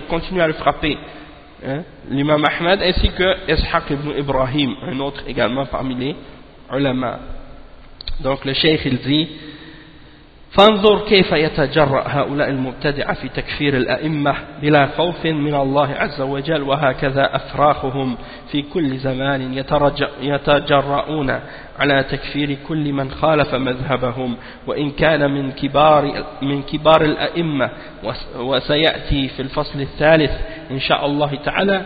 l'imam Ahmad ainsi que Ishaq ibn Ibrahim, un autre également parmi les ulama. Donc le cheikh il dit فانظر كيف يتجرأ هؤلاء المبتدعة في تكفير الأئمة بلا خوف من الله عز وجل وهكذا أفراخهم في كل زمان يتجرؤون على تكفير كل من خالف مذهبهم وإن كان من كبار الأئمة وسيأتي في الفصل الثالث إن شاء الله تعالى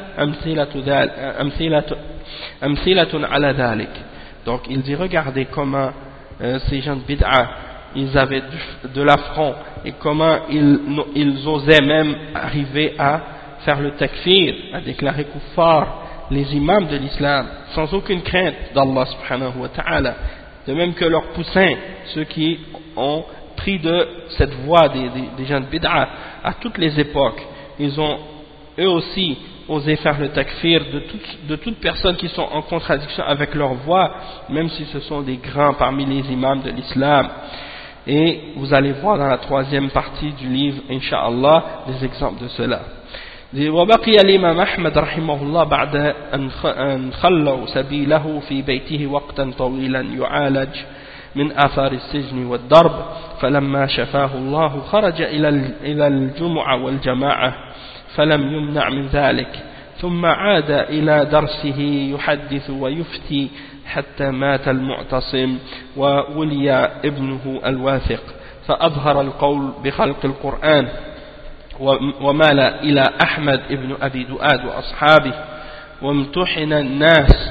أمثلة على ذلك. Donc il dit regardez comment ces gens de bid'a ils avaient de l'affront et comment ils osaient même arriver à faire le takfir, à déclarer kuffar les imams de l'islam sans aucune crainte d'Allah subhanahu wa ta'ala, de même que leurs poussins, ceux qui ont pris de cette voie des gens de bid'a à toutes les époques, ils ont eux aussi osé faire le takfir de toutes personnes qui sont en contradiction avec leur voie, même si ce sont des grands parmi les imams de l'islam. Et vous allez voir dans la troisième partie du livre, Inch'Allah, des exemples de cela. وبقي الإمام أحمد رحمه الله بعد أن خلوا سبيله في بيته وقتا طويلا يعالج من آثار السجن والضرب فلما شفاه الله خرج إلى الجمعة والجماعة فلم يمنع من ذلك، ثم عاد إلى درسه يحدث ويفتي حتى مات المعتصم وولي ابنه الواثق، فأظهر القول بخلق القرآن ومال إلى أحمد ابن أبي دؤاد وأصحابه، وامتحن الناس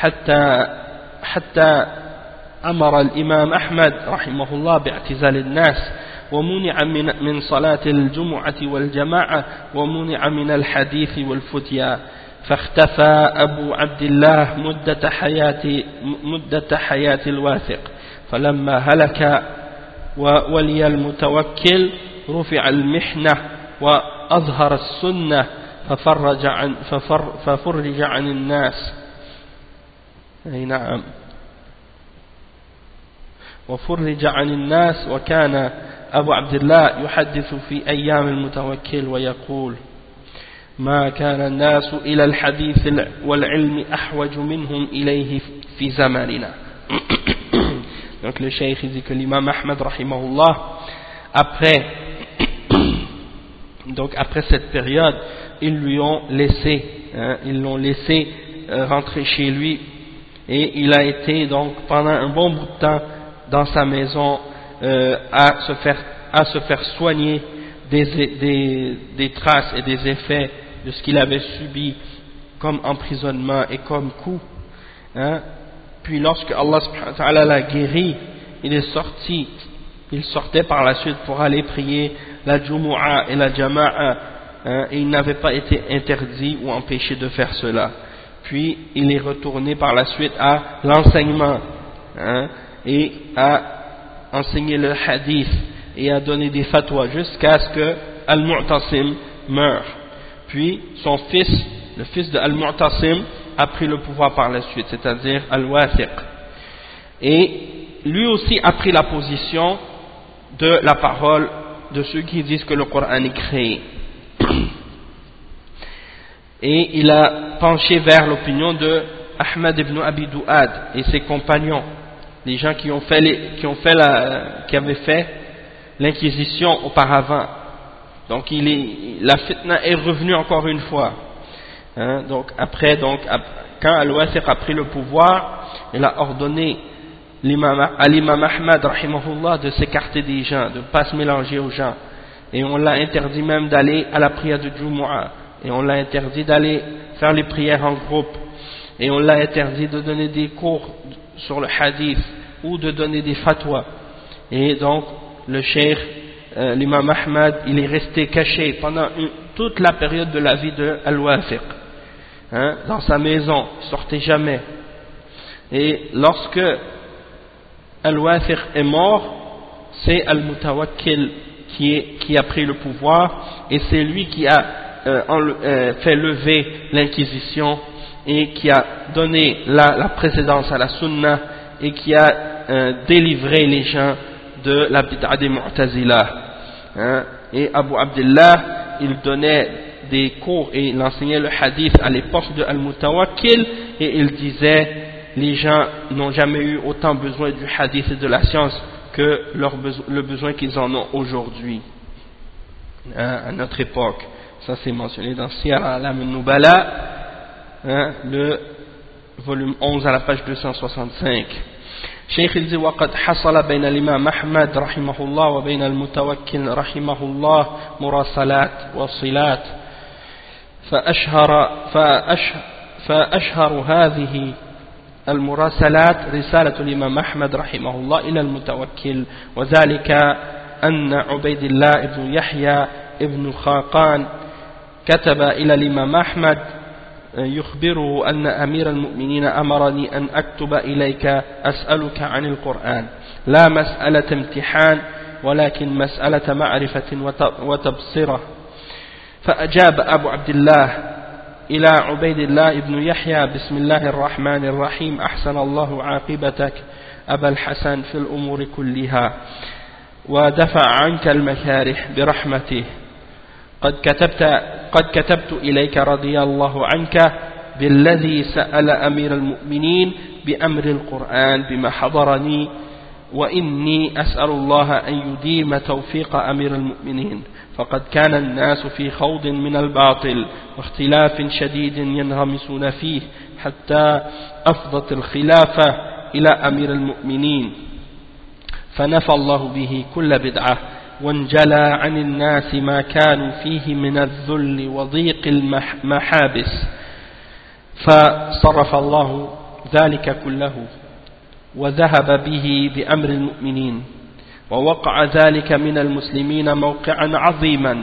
حتى أمر الإمام أحمد رحمه الله باعتزال الناس، ومنع من صلاة الجمعة والجماعة، ومنع من الحديث والفتيا، فاختفى أبو عبد الله مدة حياة الواثق، فلما هلك وولي المتوكل رفع المحنة وأظهر السنة ففرج عن الناس. أي نعم، وفرج عن الناس. وكان أبو عبد الله يحدث في أيام المتوكل ويقول: ما كان الناس إلى الحديث والعلم أحوج منهم إليه في زماننا. Donc le cheikh dit que l'imam Ahmad rahimahullah, après cette période, ils l'ont laissé rentrer chez lui, et il a été donc pendant un bon bout de temps dans sa maison à se faire soigner des traces et des effets de ce qu'il avait subi comme emprisonnement et comme coup. Puis lorsque Allah subhanahu wa ta'ala l'a guéri, il sortait par la suite pour aller prier la Jumu'ah et la Jama'a, et il n'avait pas été interdit ou empêché de faire cela. Puis il est retourné par la suite à l'enseignement, et à enseigner le hadith et à donner des fatwas jusqu'à ce que Al-Mu'tasim meure. Puis son fils, le fils de Al-Mu'tasim, a pris le pouvoir par la suite, c'est-à-dire Al-Wathiq, et lui aussi a pris la position de la parole de ceux qui disent que le Coran est créé, et il a penché vers l'opinion de Ahmad ibn Abi Du'ad et ses compagnons, les gens qui avaient fait l'inquisition auparavant. Donc la fitna est revenue encore une fois. Donc quand Al-Wathiq a pris le pouvoir, il a ordonné à l'imam Ahmad rahimahullah de s'écarter des gens, de ne pas se mélanger aux gens, et on l'a interdit même d'aller à la prière de Jumu'ah, et on l'a interdit d'aller faire les prières en groupe, et on l'a interdit de donner des cours sur le hadith ou de donner des fatwas. Et donc le cheikh, l'imam Ahmad, il est resté caché pendant toute la période de la vie de Al-Wathiq, dans sa maison, il ne sortait jamais. Et lorsque Al-Wathiq est mort, c'est Al-Mutawakkil qui a pris le pouvoir, et c'est lui qui a fait lever l'inquisition, et qui a donné la précédence à la sunna, et qui a délivré les gens de la bid'a des Mu'tazila. Et Abu Abdullah, il donnait des cours et il enseignait le hadith à l'époque de Al-Mutawakkil, et il disait: les gens n'ont jamais eu autant besoin du hadith et de la science que le besoin qu'ils en ont aujourd'hui, à notre époque. Ça c'est mentionné dans Siyar A'lam al-Nubala, le volume 11 à la page 265. شيخ الزي وقد حصل بين الإمام أحمد رحمه الله وبين المتوكل رحمه الله مراسلات وصلات، فأشهر هذه المراسلات رسالة الإمام أحمد رحمه الله إلى المتوكل، وذلك أن عبيد الله بن يحيى بن خاقان كتب إلى الإمام أحمد يخبره أن أمير المؤمنين أمرني أن أكتب إليك أسألك عن القرآن، لا مسألة امتحان ولكن مسألة معرفة وتبصرة. فأجاب أبو عبد الله إلى عبيد الله بن يحيى: بسم الله الرحمن الرحيم، أحسن الله عاقبتك أبا الحسن في الأمور كلها، ودفع عنك المكاره برحمته. قد كتبت إليك رضي الله عنك بالذي سأل أمير المؤمنين بأمر القرآن بما حضرني، وإني أسأل الله أن يديم توفيق أمير المؤمنين، فقد كان الناس في خوض من الباطل واختلاف شديد ينغمسون فيه حتى أفضت الخلافة إلى أمير المؤمنين فنفى الله به كل بدعة وانجلى عن الناس ما كانوا فيه من الذل وضيق المحابس فصرف الله ذلك كله وذهب به بأمر المؤمنين ووقع ذلك من المسلمين موقعا عظيما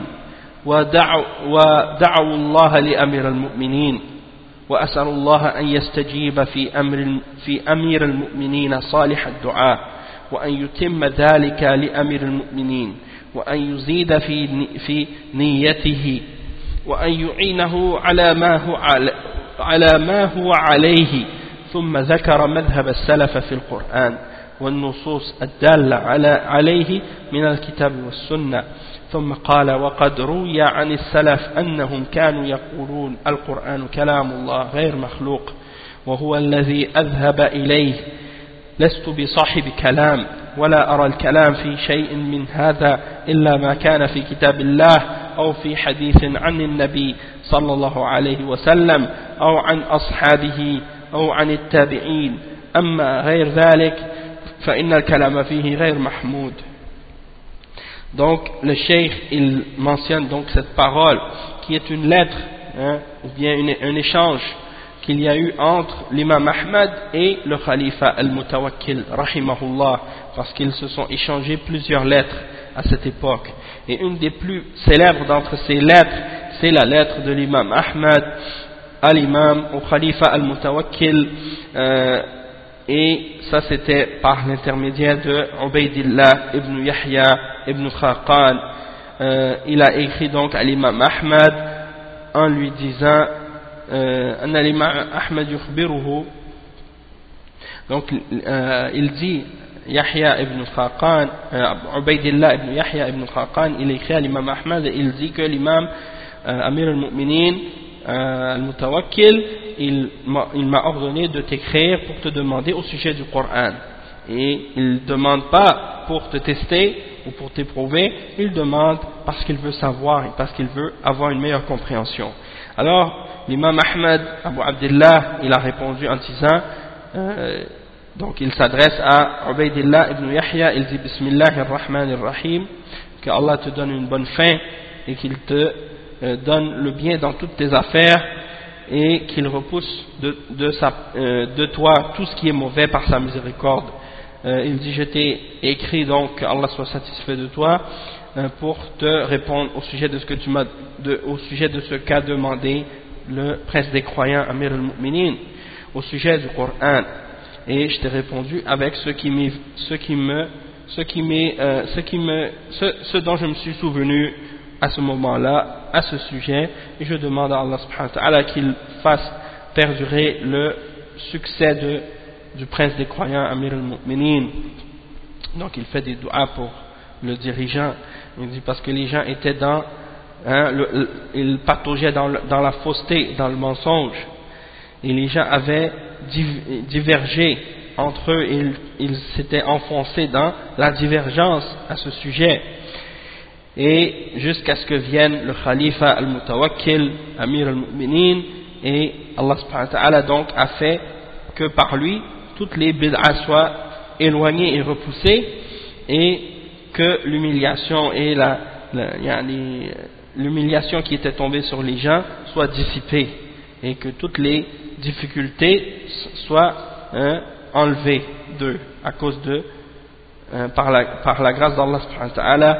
ودعوا الله لأمير المؤمنين وأسأل الله أن يستجيب في أمير المؤمنين صالح الدعاء وأن يتم ذلك لأمير المؤمنين وأن يزيد في نيته وأن يعينه على ما هو عليه ثم ذكر مذهب السلف في القرآن والنصوص الدالة عليه من الكتاب والسنة ثم قال وقد روي عن السلف أنهم كانوا يقولون القرآن كلام الله غير مخلوق وهو الذي أذهب إليه لست بصاحب كلام ولا أرى الكلام في شيء من هذا إلا ما كان في كتاب الله أو في حديث عن النبي صلى الله عليه وسلم أو عن أصحابه أو عن التابعين أما غير ذلك فإن الكلام فيه غير محمود. Donc le cheikh il mentionne donc cette parole qui est une lettre ou bien un échange qu'il y a eu entre l'imam Ahmad et le khalifa al-Mutawakkil rahimahullah parce qu'ils se sont échangés plusieurs lettres à cette époque et une des plus célèbres d'entre ces lettres c'est la lettre de l'imam Ahmad à l'imam au khalifa al-Mutawakkil et ça c'était par l'intermédiaire de Ubaydillah ibn Yahya ibn Khaqan. Il a écrit donc à l'imam Ahmad en lui disant أن الإمام أحمد يخبره donc il dit Yahya ibn Khaqan Ubaydillah ibn Yahya ibn Khaqan il écrit à l'imam Ahmad et il dit que l'imam Amir al-Mu'minin al-Mutawakkil il m'a ordonné de t'écrire pour te demander au sujet du Coran et il ne demande pas pour te tester ou pour t'éprouver, il demande parce qu'il veut savoir et parce qu'il veut avoir une meilleure compréhension. Alors l'imam Ahmad Abu Abdullah il a répondu en disant donc il s'adresse à Ubaydillah ibn Yahya, il dit Bismillahir Rahmanir Rahim, que Allah te donne une bonne fin et qu'il te donne le bien dans toutes tes affaires et qu'il repousse de toi tout ce qui est mauvais par sa miséricorde. Il dit je t'ai écrit donc que Allah soit satisfait de toi pour te répondre au sujet de ce que au sujet de ce qu'a demandé le prince des croyants Amir al-Mu'minin au sujet du Coran et je t'ai répondu avec ce dont je me suis souvenu à ce moment-là à ce sujet et je demande à Allah subhanahu wa ta'ala qu'il fasse perdurer le succès du prince des croyants Amir al-Mu'minin. Donc il fait des du'as pour le dirigeant, il dit parce que les gens étaient ils pataugeaient dans la fausseté, dans le mensonge et les gens avaient divergé entre eux et ils s'étaient enfoncés dans la divergence à ce sujet et jusqu'à ce que vienne le khalifa al-Mutawakkil Amir al-Mu'minin et Allah subhanahu wa ta'ala donc a fait que par lui toutes les bid'as soient éloignées et repoussées et que l'humiliation et l'humiliation qui était tombée sur les gens soit dissipée et que toutes les difficultés soient enlevées d'eux à cause par la grâce d'Allah subhanahu wa ta'ala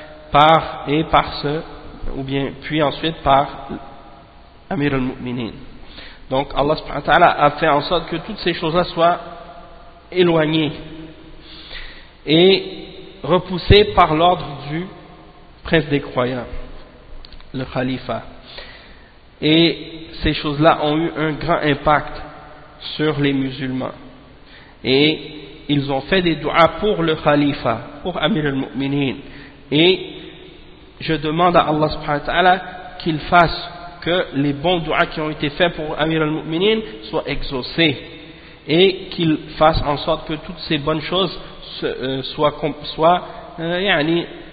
puis ensuite par Amir al-Mu'minin. Donc Allah subhanahu wa ta'ala a fait en sorte que toutes ces choses-là soient éloignées et repoussées par l'ordre du prince des croyants, le khalifa. Et ces choses-là ont eu un grand impact sur les musulmans. Et ils ont fait des du'as pour le khalifa, pour Amir al-Mu'minin. Et je demande à Allah subhanahu wa ta'ala qu'il fasse que les bons du'as qui ont été faits pour Amir al-Mu'minin soient exaucés et qu'il fasse en sorte que toutes ces bonnes choses soient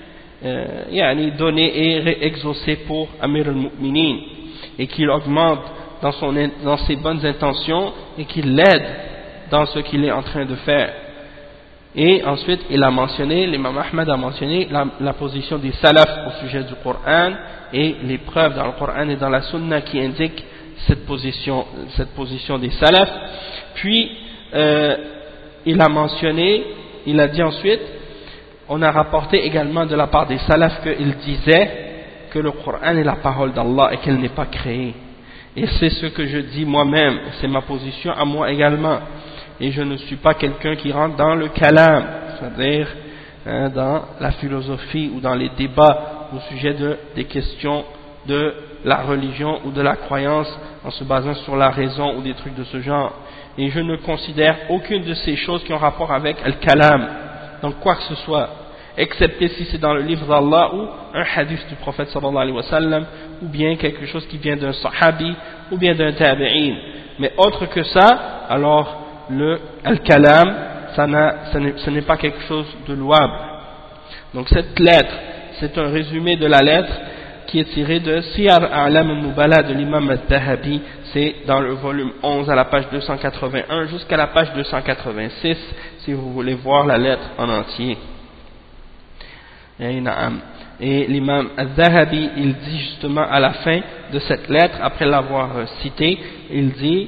donné et exaucé pour Amir al-Mu'minin, et qu'il augmente dans ses bonnes intentions et qu'il l'aide dans ce qu'il est en train de faire. Et ensuite l'imam Ahmad a mentionné la position des salafs au sujet du Coran et les preuves dans le Coran et dans la Sunna qui indiquent cette position des salafs. Puis il a dit ensuite, on a rapporté également de la part des salafs qu'ils disaient que le Coran est la parole d'Allah et qu'elle n'est pas créée. Et c'est ce que je dis moi-même, c'est ma position à moi également. Et je ne suis pas quelqu'un qui rentre dans le kalam, c'est-à-dire dans la philosophie ou dans les débats au sujet des questions de la religion ou de la croyance en se basant sur la raison ou des trucs de ce genre. Et je ne considère aucune de ces choses qui ont rapport avec le kalam, donc quoi que ce soit, excepté si c'est dans le livre d'Allah ou un hadith du prophète sallallahu alayhi wa sallam, ou bien quelque chose qui vient d'un sahabi ou bien d'un tabi'in. Mais autre que ça, alors al-kalam, ce n'est pas quelque chose de louable. Donc cette lettre, c'est un résumé de la lettre qui est tiré de Siyar A'lam al-Nubala de l'imam al-Dhahabi. C'est dans le volume 11 à la page 281 jusqu'à la page 286 si vous voulez voir la lettre en entier. Et l'imam al-Dhahabi, il dit justement à la fin de cette lettre, après l'avoir citée, il dit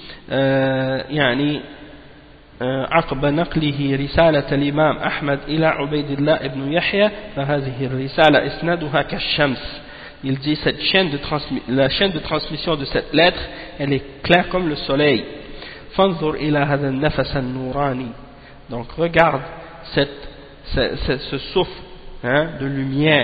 عقب نقله رسالة الإمام أحمد إلى عبيد الله ابن يحيى فهذه الرسالة إسنادها كالشمس. Il dit la chaîne de transmission de cette lettre, elle est claire comme le soleil. فانظر إلى هذا النفس النوراني. Donc regarde ce souffle de lumière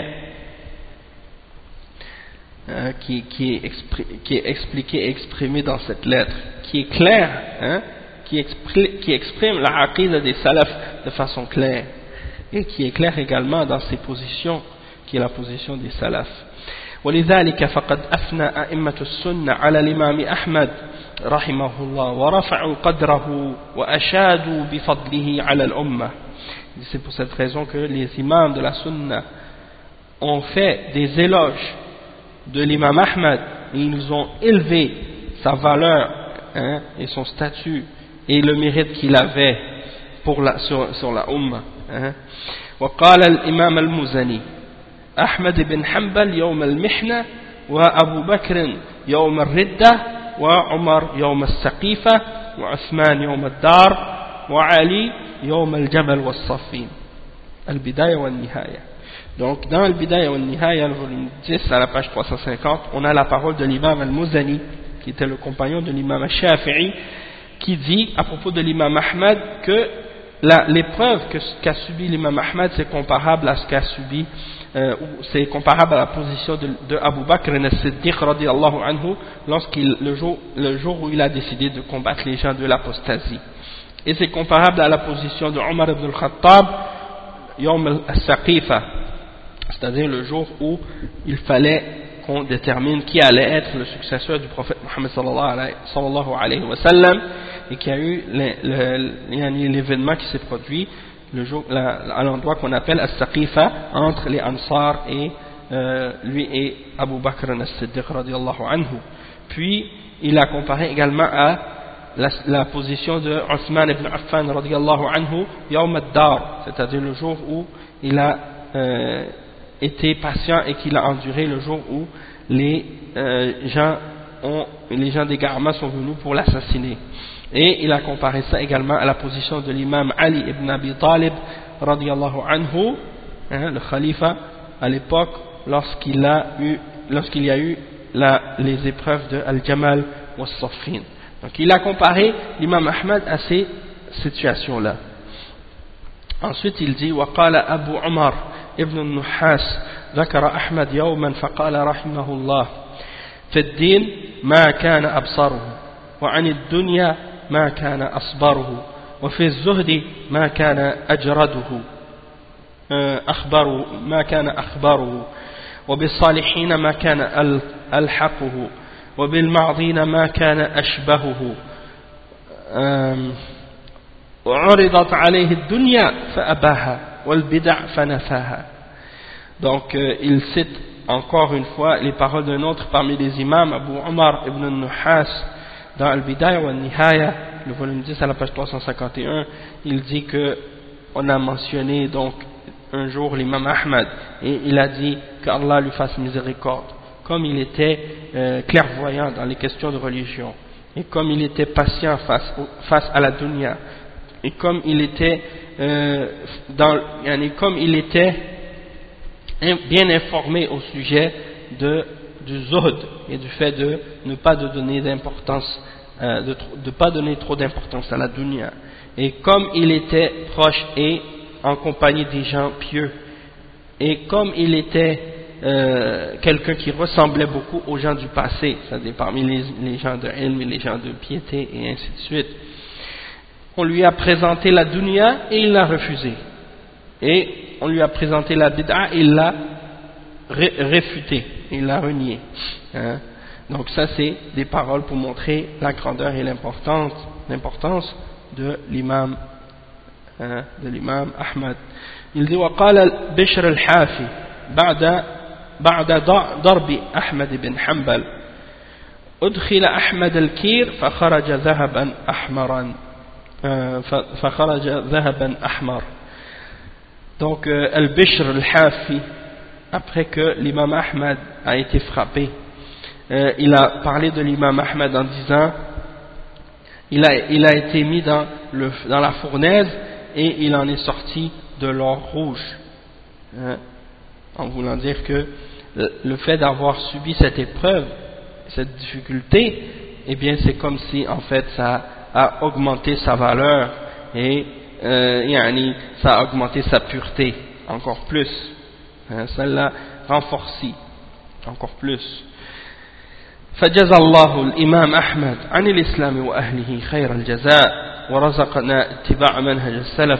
qui est expliqué et exprimé dans cette lettre, qui est clair, qui exprime la aqida des salafs de façon claire, et qui est clair également dans ses positions, qui est la position des salafs. ولذلك فقد أثنى أئمة السنة على الإمام أحمد رحمه الله ورفعوا قدره وأشادوا بفضله على الأمة. C'est pour cette raison que les imams de la sunna ont fait des éloges de l'imam Ahmad et ils nous ont élevé sa valeur et son statut et le mérite qu'il avait sur la Ummah. وقال الإمام المزني أحمد بن حنبل يوم المحنة وأبو بكر يوم الردة وعمر يوم السقيفة وعثمان يوم الدار وعلي يوم الجمل والصفين. البداية والنهاية. Donc dans Al-Bidaya wa Nihaya, le volume 10 à la page 350, on a la parole de l'imam Al-Muzani, qui était le compagnon de l'imam Al-Shafi'i, qui dit à propos de l'imam Ahmad que l'épreuve qu'a subi l'imam Ahmad, c'est comparable à ce qu'a subi, c'est comparable à la position de Abu Bakr as-Siddiq radiyallahu anhu le jour où il a décidé de combattre les gens de l'apostasie. Et c'est comparable à la position de Omar ibn al-Khattab Yawm al-Saqifa, c'est-à-dire le jour où il fallait qu'on détermine qui allait être le successeur du prophète Mohammed sallallahu alayhi wa sallam, et qu'il y a eu l'événement qui s'est produit à l'endroit qu'on appelle As-Saqifa, entre les Ansar et lui et Abu Bakr as-Siddiq radiyallahu anhu. Puis il a comparé également à la position de Uthman ibn Affan radiyallahu anhu Yawm ad-Dar, c'est-à-dire le jour où il a été patient et qu'il a enduré, le jour où les gens d'égarement sont venus pour l'assassiner. Et il a comparé ça également à la position de l'imam Ali ibn Abi Talib radiyallahu anhu, le khalifa à l'époque, lorsqu'il y a eu les épreuves de Al-Jamal wa Saffin. Donc il a comparé l'imam Ahmad à ces situations-là. Ensuite il dit وقال أبو عمر ابن النحاس ذكر أحمد يوما فقال رحمه الله في الدين ما كان أبصره وعن الدنيا ما كان أصبره وفي الزهد ما كان أجرده أخبره وبالصالحين ما كان ألحقه وبالمعضين ما كان أشبهه وعرضت عليه الدنيا فأباها والبدع فنفاها Donc il cite encore une fois les paroles d'un autre parmi les imams, Abu Omar ibn al-Nuhas, dans Al-Bidaya wa Nihaya, le volume 10 à la page 351. Il dit que on a mentionné donc un jour l'imam Ahmad, et il a dit qu'Allah lui fasse miséricorde, comme il était clairvoyant dans les questions de religion, et comme il était patient face à la dunya, et comme il était comme il était bien informé au sujet du zuhd et du fait de ne pas donner d'importance, de pas donner trop d'importance à la dunya, et comme il était proche et en compagnie des gens pieux, et comme il était quelqu'un qui ressemblait beaucoup aux gens du passé, c'est-à-dire parmi les gens de ilm et les gens de piété et ainsi de suite, on lui a présenté la dunya et il l'a refusé, et on lui a présenté la bid'a et il l'a réfuté, il l'a renié, hein. Donc ça c'est des paroles pour montrer la grandeur et l'importance de l'imam Ahmad. Il dit وقال بشر الحافي بعد ضرب أحمد بن حنبل أدخل أحمد الكير فخرج ذهبا أحمر. Donc Al-Bishr al-Hafi, après que l'imam Ahmad a été frappé, il a parlé de l'imam Ahmad en disant il a été mis dans la fournaise et il en est sorti de l'or rouge, hein, en voulant dire que le fait d'avoir subi cette épreuve, cette difficulté, eh bien c'est comme si en fait ça a augmenté sa valeur et ça a augmenté sa pureté encore plus, hein, ça l'a renforcé encore plus. فجزى الله الإمام أحمد عن الإسلام وأهله خير الجزاء ورزقنا اتباع منهج السلف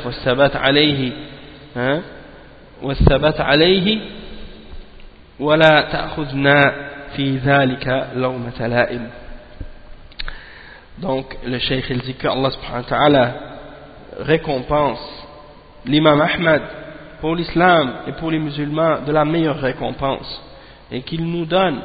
والثبات عليه ولا تأخذنا في ذلك لومة لائم. Donc le cheikh il dit que Allah subhanahu wa ta'ala récompense l'imam Ahmad pour l'islam et pour les musulmans de la meilleure récompense, et qu'il nous donne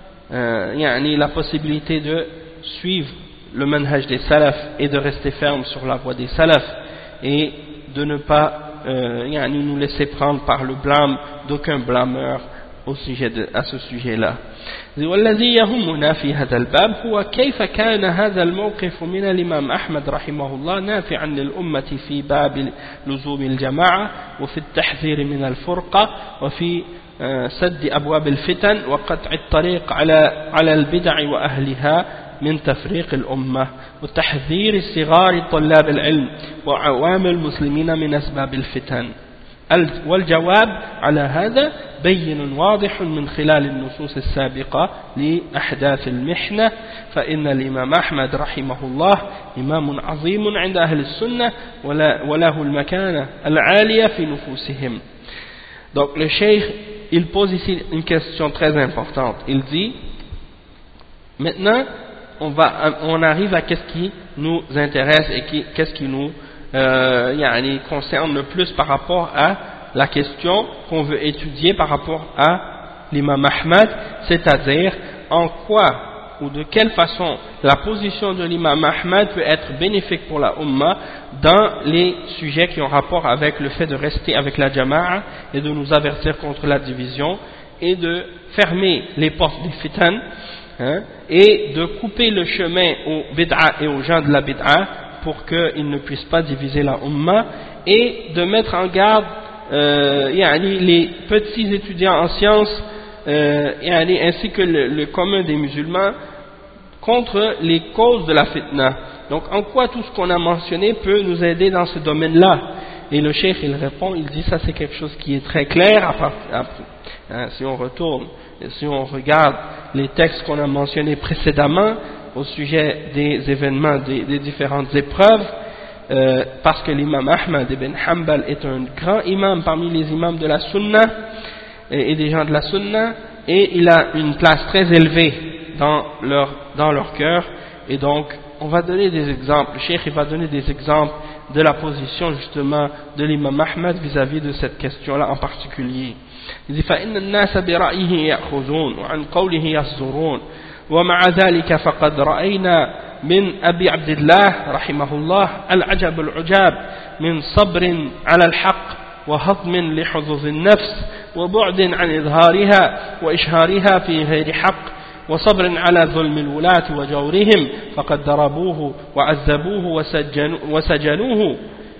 la possibilité de suivre le manhaj des salafs et de rester ferme sur la voie des salafs et de ne pas nous laisser prendre par le blâme d'aucun blâmeur à ce sujet-là. والذي يهمنا في هذا الباب هو كيف كان هذا الموقف من الإمام أحمد رحمه الله نافعا للأمة في باب لزوم الجماعة وفي التحذير من الفرقة وفي سد أبواب الفتن وقطع الطريق على البدع وأهلها من تفريق الأمة وتحذير صغار طلاب العلم وعوام المسلمين من أسباب الفتن. والجواب على هذا بين واضح من خلال النصوص السابقة لأحداث المحنة، فإن الإمام أحمد رحمه الله إمام عظيم عند أهل السنة وله المكانة العالية في نفوسهم. Donc le cheikh il pose ici une question très importante. Il dit maintenant on arrive à qu'est-ce qui nous intéresse et qu'est-ce qui nous concerne le plus par rapport à la question qu'on veut étudier par rapport à l'imam Ahmad, c'est-à-dire en quoi ou de quelle façon la position de l'imam Ahmad peut être bénéfique pour la Ummah dans les sujets qui ont rapport avec le fait de rester avec la Jama'a et de nous avertir contre la division et de fermer les portes des fitan, et de couper le chemin aux bid'a et aux gens de la bid'a pour qu'ils ne puissent pas diviser la Ummah, et de mettre en garde les petits étudiants en sciences ainsi que le commun des musulmans contre les causes de la fitna. Donc en quoi tout ce qu'on a mentionné peut nous aider dans ce domaine-là? Et le cheikh il répond, il dit ça c'est quelque chose qui est très clair si on retourne et si on regarde les textes qu'on a mentionnés précédemment au sujet des événements, des différentes épreuves, parce que l'imam Ahmad ibn Hanbal est un grand imam parmi les imams de la sunna et des gens de la sunna, et il a une place très élevée dans leur cœur, et donc on va donner des exemples. Le cheikh il va donner des exemples de la position justement de l'imam Ahmad vis-à-vis de cette question-là en particulier. Il dit فإن الناس برأيه يأخذون وعن قوله يصدرون ومع ذلك فقد رأينا من أبي عبد الله رحمه الله العجب العجاب من صبر على الحق وهضم لحظوظ النفس وبعد عن إظهارها وإشهارها في غير حق وصبر على ظلم الولاة وجورهم فقد ضربوه وعذبوه وسجنوه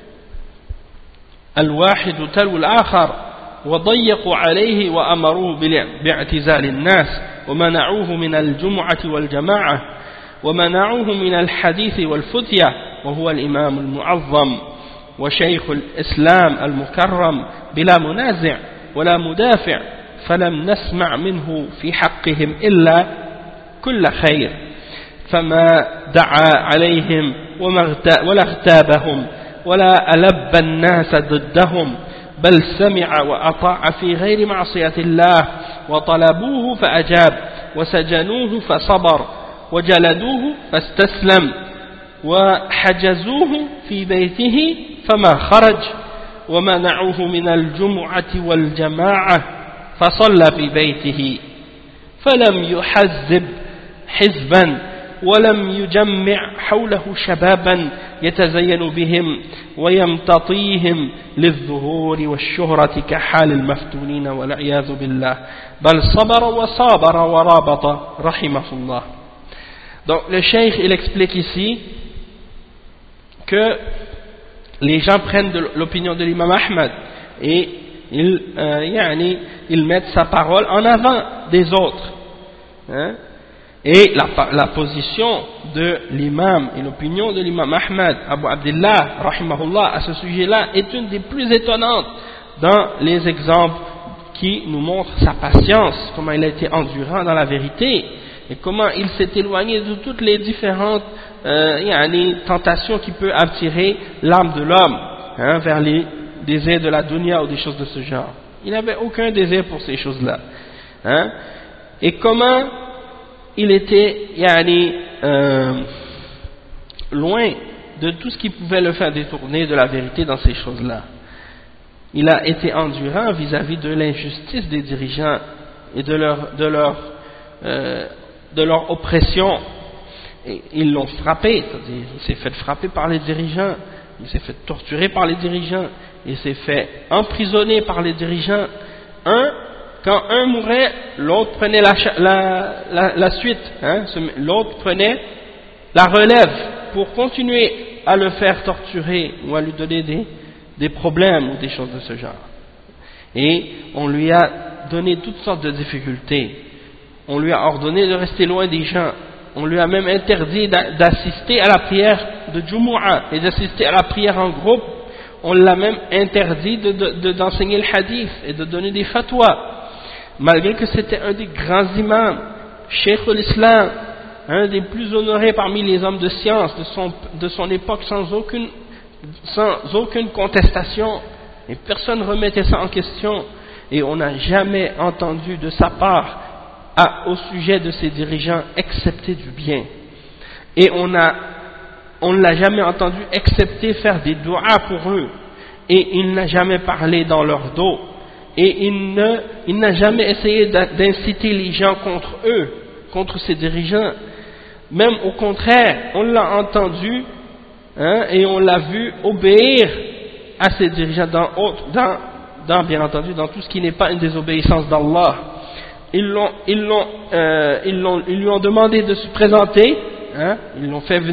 الواحد تلو الآخر وضيقوا عليه وأمروه باعتزال الناس ومنعوه من الجمعة والجماعة ومنعوه من الحديث والفتية وهو الإمام المعظم وشيخ الإسلام المكرم بلا منازع ولا مدافع فلم نسمع منه في حقهم إلا كل خير فما دعا عليهم ولا اغتابهم ولا ألب الناس ضدهم بل سمع وأطاع في غير معصية الله وطلبوه فأجاب وسجنوه فصبر وجلدوه فاستسلم وحجزوه في بيته فما خرج ومنعوه من الجمعة والجماعة فصلى في بيته فلم يحزب حزبا ولم يجمع حوله شبابا يتزين بهم ويمتطيهم للظهور والشهرة كحال المفتونين والعياذ بالله بل صبر وصابر ورابط رحمه الله. Donc le cheikh il explique ici que les gens prennent de l'opinion de l'imam Ahmad et ils mettent sa parole en avant des autres, hein? Et la position de l'imam et l'opinion de l'imam Ahmad Abu Abdillah rahimahullah à ce sujet-là est une des plus étonnantes dans les exemples qui nous montrent sa patience, comment il a été endurant dans la vérité et comment il s'est éloigné de toutes les différentes tentations qui peuvent attirer l'âme de l'homme, hein, vers les désirs de la dunya ou des choses de ce genre. Il n'avait aucun désir pour ces choses-là, hein. Et comment il était loin de tout ce qui pouvait le faire détourner de la vérité dans ces choses-là. Il a été endurant vis-à-vis de l'injustice des dirigeants et de leur oppression. Et ils l'ont frappé, c'est-à-dire il s'est fait frapper par les dirigeants, il s'est fait torturer par les dirigeants, il s'est fait emprisonner par les dirigeants. Quand un mourait, l'autre prenait la suite, hein, l'autre prenait la relève pour continuer à le faire torturer ou à lui donner des problèmes ou des choses de ce genre. Et on lui a donné toutes sortes de difficultés. On lui a ordonné de rester loin des gens. On lui a même interdit d'assister à la prière de Jumu'ah et d'assister à la prière en groupe. On l'a même interdit d'enseigner le hadith et de donner des fatwas. Malgré que c'était un des grands imams, Cheikh l'Islam, un des plus honorés parmi les hommes de science de son époque, sans aucune contestation, et personne ne remettait ça en question, et on n'a jamais entendu de sa part au sujet de ses dirigeants excepté du bien, et on ne l'a jamais entendu excepté faire des du'as pour eux, et il n'a jamais parlé dans leur dos. Et il n'a jamais essayé d'inciter les gens contre eux, contre ses dirigeants. Même au contraire, on l'a entendu, hein, et on l'a vu obéir à ses dirigeants bien entendu, dans tout ce qui n'est pas une désobéissance d'Allah. Ils lui ont demandé de se présenter, hein, ils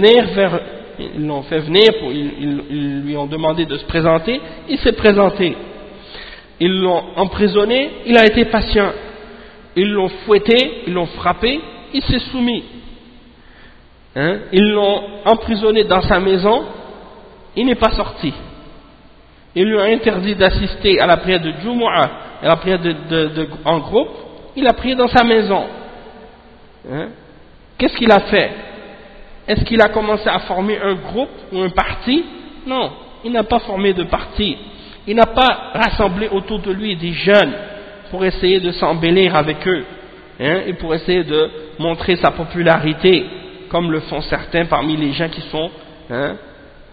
lui ont demandé de se présenter, il s'est présenté. Ils l'ont emprisonné, il a été patient. Ils l'ont fouetté, ils l'ont frappé, il s'est soumis. Hein? Ils l'ont emprisonné dans sa maison, il n'est pas sorti. Ils lui ont interdit d'assister à la prière de Jumu'ah, à la prière en groupe, il a prié dans sa maison. Hein? Qu'est-ce qu'il a fait? Est-ce qu'il a commencé à former un groupe ou un parti? Non, il n'a pas formé de parti. Il n'a pas rassemblé autour de lui des jeunes pour essayer de s'embellir avec eux, hein, et pour essayer de montrer sa popularité, comme le font certains parmi les gens qui sont, hein,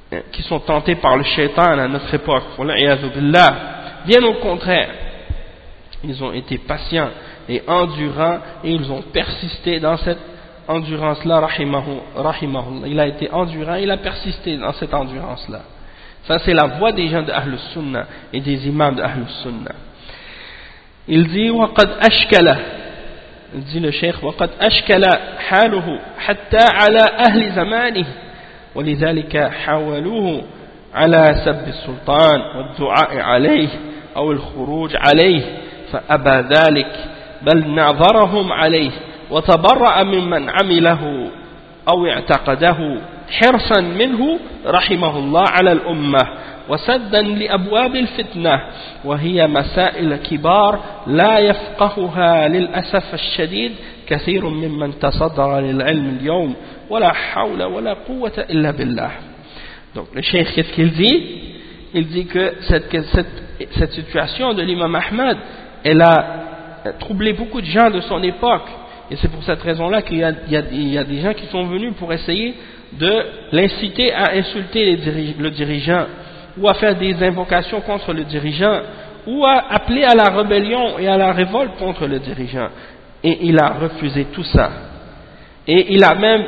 qui sont tentés par le shaitan à notre époque, bien au contraire, ils ont été patients et endurants et ils ont persisté dans cette endurance-là, rahimahullah. Il a été endurant, il a persisté dans cette endurance-là. Ça c'est la voie des gens de Ahlus Sunnah et des imams de Ahlus Sunnah. Il dit وقد أشكل, il dit le cheikh وقد أشكل حاله حتى على أهل زمانه ولذلك حاولوه على سب السلطان والدعاء عليه أو الخروج عليه فأبى ذلك بل نعذرهم عليه وتبرأ ممن عمله أو اعتقده حرصا منه رحمه الله على الأمة وسدا لأبواب الفتنة وهي مسائل كبار لا يفقهها للأسف الشديد كثير ممن تصدر للعلم اليوم ولا حول ولا قوة إلا بالله. Donc le cheikh, qu'est-ce qu'il dit? Il dit que cette situation de l'imam Ahmad, elle a troublé beaucoup de gens de son époque, et c'est pour cette raison-là qu'il y a des gens qui sont venus pour essayer de l'inciter à insulter le dirigeant, ou à faire des invocations contre le dirigeant, ou à appeler à la rébellion et à la révolte contre le dirigeant. Et il a refusé tout ça. Et il a même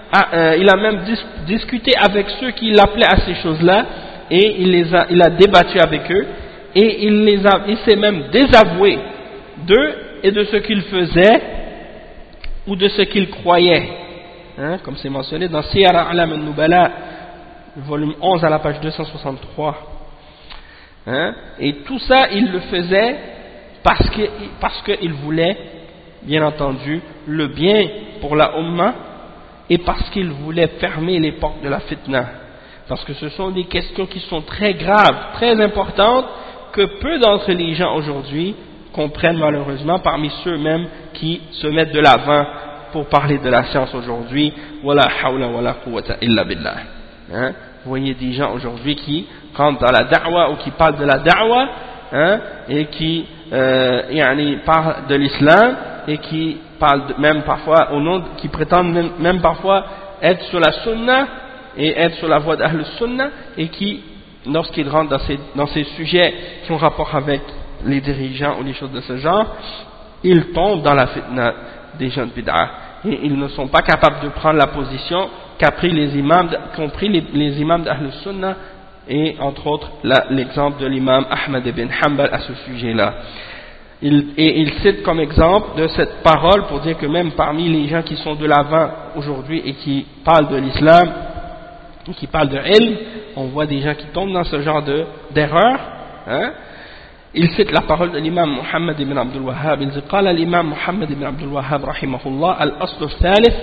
discuté avec ceux qui l'appelaient à ces choses-là, et il a débattu avec eux, et il s'est même désavoué d'eux et de ce qu'ils faisaient ou de ce qu'ils croyaient, hein, comme c'est mentionné dans Siyar A'lam al-Nubala, volume 11 à la page 263, hein, et tout ça il le faisait parce qu'il voulait bien entendu le bien pour la Ummah et parce qu'il voulait fermer les portes de la fitna, parce que ce sont des questions qui sont très graves, très importantes, que peu d'entre les gens aujourd'hui comprennent malheureusement, parmi ceux-mêmes qui se mettent de l'avant pour parler de la science aujourd'hui. Wala hawla wala quwwata illa billah. Hein? Vous voyez des gens aujourd'hui qui rentrent dans la da'wa ou qui parlent de la da'wa, hein, et qui parlent de l'islam et qui parlent même parfois au nom, qui prétendent même parfois être sur la sunna et être sur la voie d'Ahl Sunnah, et qui, lorsqu'ils rentrent dans ces sujets qui ont rapport avec les dirigeants ou les choses de ce genre, ils tombent dans la fitna des gens de bid'ah, et ils ne sont pas capables de prendre la position qu'ont pris les imams d'Ahl Sunnah, et entre autres l'exemple de l'imam Ahmad ibn Hanbal à ce sujet-là. Il cite comme exemple de cette parole pour dire que même parmi les gens qui sont de l'avant aujourd'hui et qui parlent de l'islam, qui parlent de ilm, on voit des gens qui tombent dans ce genre d'erreur, hein. Il cite la parole de l'imam Muhammad ibn Abdul Wahhab. Il dit قال الإمام محمد بن عبد الوهاب رحمه الله الأصل الثالث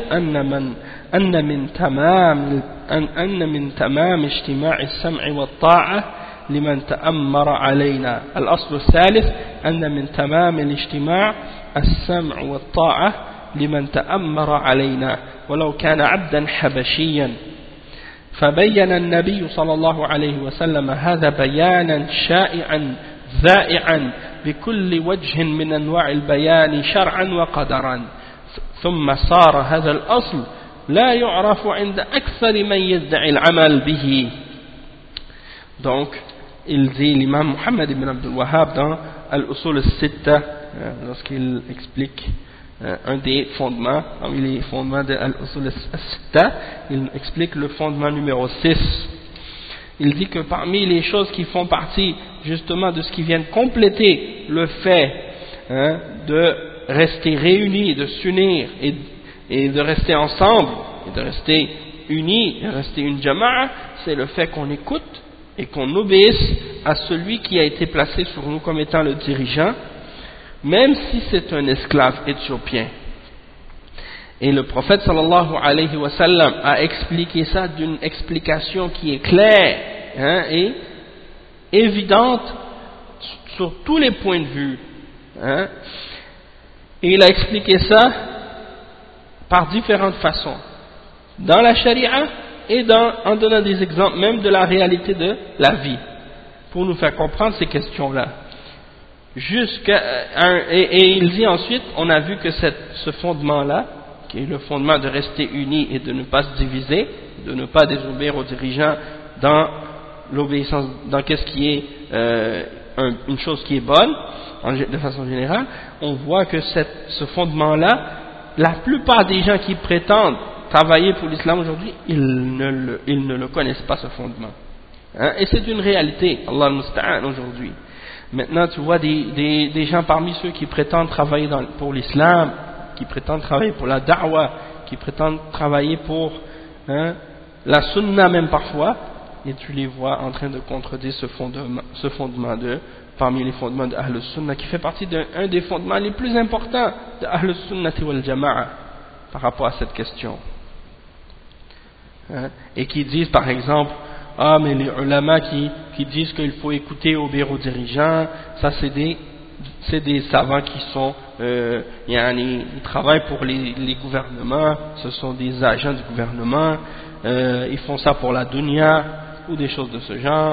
أن من تمام اجتماع السمع والطاعة لمن تأمر علينا. الأصل الثالث أن من تمام الاجتماع السمع والطاعة لمن تأمر علينا ولو كان عبدا حبشيا. فبين النبي صلى الله عليه وسلم هذا بيانا شائعا ذائعا بكل وجه من أنواع البيان شرعا وقدرا. ثم صار هذا الأصل لا يعرف عند أكثر من يدعي العمل به. Donc il dit l'imam Muhammad ibn Abdul Wahhab dans Al-Usul al-Sitta, lorsqu'il explique un des fondements, parmi les fondements de Al-Usul al-Sitta, il explique le fondement numéro 6. Il dit que parmi les choses qui font partie justement de ce qui vient compléter le fait, hein, de rester réunis, de s'unir et de rester ensemble, et de rester unis, de rester une jama'a, c'est le fait qu'on écoute et qu'on obéisse à celui qui a été placé sur nous comme étant le dirigeant, même si c'est un esclave éthiopien. Et le prophète sallallahu alayhi wa sallam a expliqué ça d'une explication qui est claire, hein, et évidente sur tous les points de vue, hein. Et il a expliqué ça par différentes façons, dans la charia et en donnant des exemples même de la réalité de la vie, pour nous faire comprendre ces questions-là. Et il dit ensuite, on a vu que ce fondement-là, qui est le fondement de rester unis et de ne pas se diviser, de ne pas désobéir aux dirigeants, dans l'obéissance, dans qu'est-ce qui est une chose qui est bonne, de façon générale, on voit que ce fondement-là, la plupart des gens qui prétendent travailler pour l'islam aujourd'hui, ils ne le connaissent pas, ce fondement. Hein? Et c'est une réalité, Allah al-Musta'an, aujourd'hui. Maintenant, tu vois des gens parmi ceux qui prétendent travailler pour l'islam, qui prétendent travailler pour la da'wah, qui prétendent travailler pour la sunna même parfois, et tu les vois en train de contredire ce fondement parmi les fondements de Ahl Sunnah, qui fait partie d'un des fondements les plus importants de Ahl Sunnah wal Jama'a par rapport à cette question. Et qui disent par exemple, mais les ulama qui disent qu'il faut écouter, obéir aux dirigeants, ça c'est des savants qui sont ils travaillent pour les gouvernements, ce sont des agents du gouvernement, ils font ça pour la dunya ou des choses de ce genre,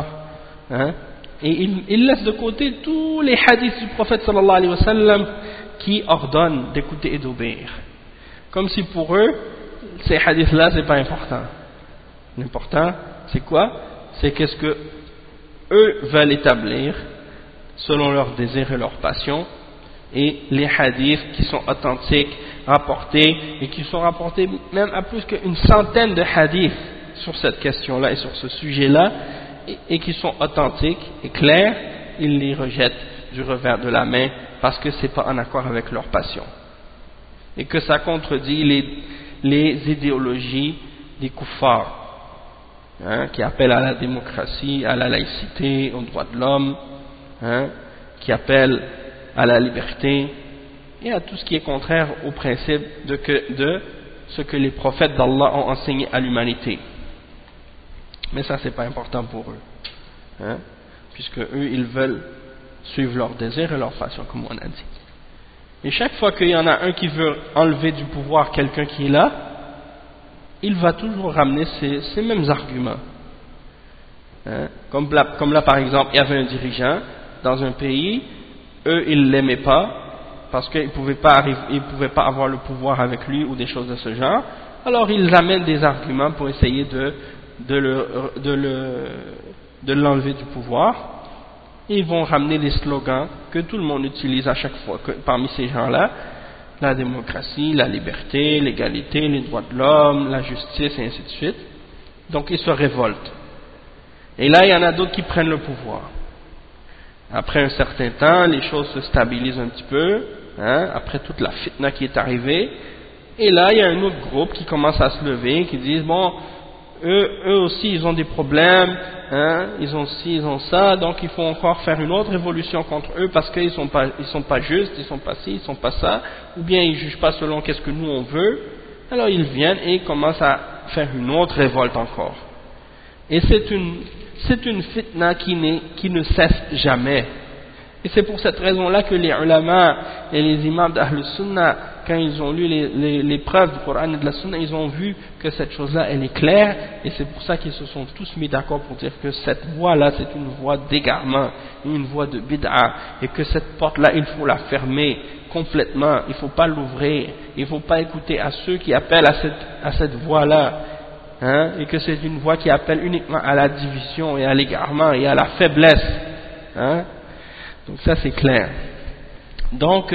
et ils laissent de côté tous les hadiths du prophète sallallahu alayhi wa sallam qui ordonnent d'écouter et d'obéir, comme si pour eux ces hadiths là c'est pas important. L'important c'est quoi? C'est qu'est-ce que eux veulent établir selon leurs désirs et leurs passions, et les hadiths qui sont authentiques, rapportés, et qui sont rapportés même à plus qu'une centaine de hadiths sur cette question-là et sur ce sujet-là, et qui sont authentiques et clairs, ils les rejettent du revers de la main parce que c'est pas en accord avec leur passion, et que ça contredit les idéologies des kuffars, qui appellent à la démocratie, à la laïcité, aux droits de l'homme, qui appellent à la liberté et à tout ce qui est contraire au principe de ce que les prophètes d'Allah ont enseigné à l'humanité. Mais ça c'est pas important pour eux, puisque eux ils veulent suivre leurs désirs et leurs passions, comme on a dit. Et chaque fois qu'il y en a un qui veut enlever du pouvoir quelqu'un qui est là, il va toujours ramener ces mêmes arguments. Comme là par exemple, il y avait un dirigeant dans un pays, eux ils ne l'aimaient pas parce qu'ils ne pouvaient pas avoir le pouvoir avec lui ou des choses de ce genre, alors ils amènent des arguments pour essayer de l'enlever du pouvoir. Et ils vont ramener des slogans que tout le monde utilise à chaque fois parmi ces gens-là: la démocratie, la liberté, l'égalité, les droits de l'homme, la justice, et ainsi de suite. Donc ils se révoltent. Et là, il y en a d'autres qui prennent le pouvoir. Après un certain temps, les choses se stabilisent un petit peu, après toute la fitna qui est arrivée. Et là, il y a un autre groupe qui commence à se lever, qui disent, bon, eux aussi, ils ont des problèmes, ils ont ci, ils ont ça, donc il faut encore faire une autre révolution contre eux parce qu'ils sont pas justes, ils sont pas ci, ils sont pas ça, ou bien ils jugent pas selon qu'est-ce que nous on veut. Alors ils viennent et commencent à faire une autre révolte encore. Et c'est une fitna qui ne cesse jamais. Et c'est pour cette raison-là que les ulama et les imams d'Ahl Sunnah, quand ils ont lu les preuves du Coran et de la Sunna, ils ont vu que cette chose-là, elle est claire, et c'est pour ça qu'ils se sont tous mis d'accord pour dire que cette voie-là, c'est une voie d'égarement, une voie de bid'a, et que cette porte-là, il faut la fermer complètement, il ne faut pas l'ouvrir, il ne faut pas écouter à ceux qui appellent à cette voie-là, et que c'est une voie qui appelle uniquement à la division et à l'égarement et à la faiblesse. Donc ça c'est clair. Donc,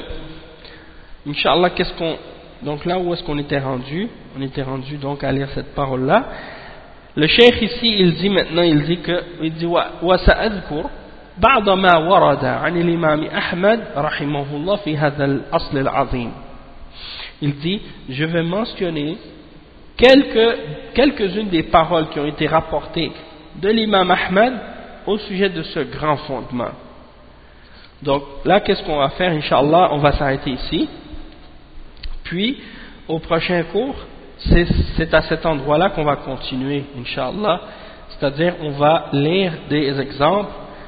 Inch'Allah, donc là où est-ce qu'on était rendu? On était rendu donc à lire cette parole-là. Le cheikh ici, il dit wa sa'adhkur بعض ما ورد عن الإمام أحمد رحمه الله في هذا الأصل العظيم. Il dit, je vais mentionner quelques-unes des paroles qui ont été rapportées de l'imam Ahmad au sujet de ce grand fondement. Donc là, qu'est-ce qu'on va faire, Inch'Allah? On va s'arrêter ici. Puis, au prochain cours, c'est à cet endroit-là qu'on va continuer, Inch'Allah. C'est-à-dire, on va lire des exemples,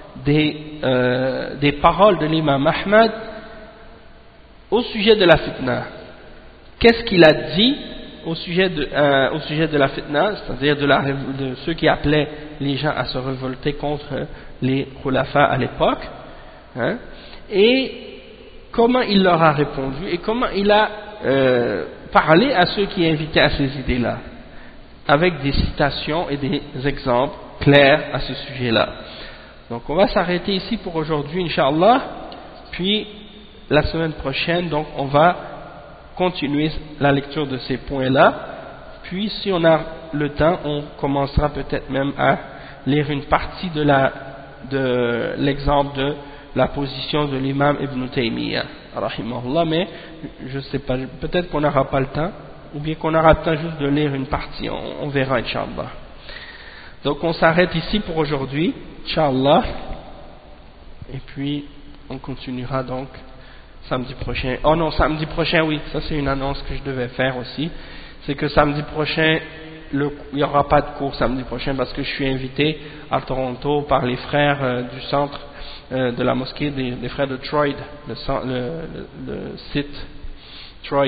des paroles de l'imam Ahmad au sujet de la fitna. Qu'est-ce qu'il a dit au sujet de la fitna, c'est-à-dire de ceux qui appelaient les gens à se révolter contre les khulafa à l'époque, et comment il leur a répondu et comment il a parlé à ceux qui invitaient à ces idées-là. avec des citations et des exemples clairs à ce sujet-là. Donc on va s'arrêter ici pour aujourd'hui, Inch'Allah, puis la semaine prochaine, donc on va continuer la lecture de ces points-là, puis si on a le temps, on commencera peut-être même à lire une partie de l'exemple de la position de l'imam Ibn Taymiyyah, rahimahullah, mais je sais pas, peut-être qu'on n'aura pas le temps, ou bien qu'on aura le temps juste de lire une partie, on verra, Inch'Allah. Donc on s'arrête ici pour aujourd'hui, Inch'Allah, et puis on continuera donc samedi prochain. Oh non, samedi prochain, oui, ça c'est une annonce que je devais faire aussi, c'est que samedi prochain, il n'y aura pas de cours samedi prochain parce que je suis invité à Toronto par les frères du centre de la mosquée des frères de Troy, le site Troy.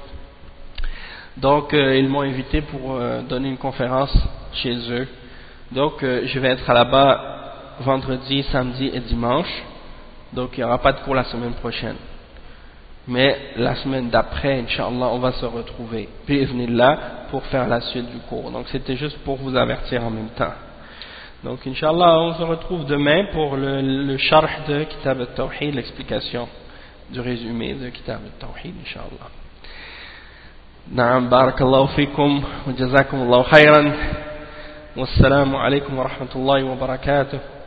Donc ils m'ont invité pour donner une conférence chez eux. Donc je vais être là-bas vendredi, samedi et dimanche. Donc il n'y aura pas de cours la semaine prochaine. Mais la semaine d'après, Inch'Allah, on va se retrouver, bi'idhnillah, pour faire la suite du cours. Donc c'était juste pour vous avertir en même temps. Donc Inch'Allah, on se retrouve demain pour le sharh de Kitab al-Tawhid, l'explication du résumé de Kitab al-Tawhid, Inch'Allah. Na'am, barakallahu fikum, wa jazakumullahu khayran, wassalamu alaikum wa rahmatullahi wa barakatuh.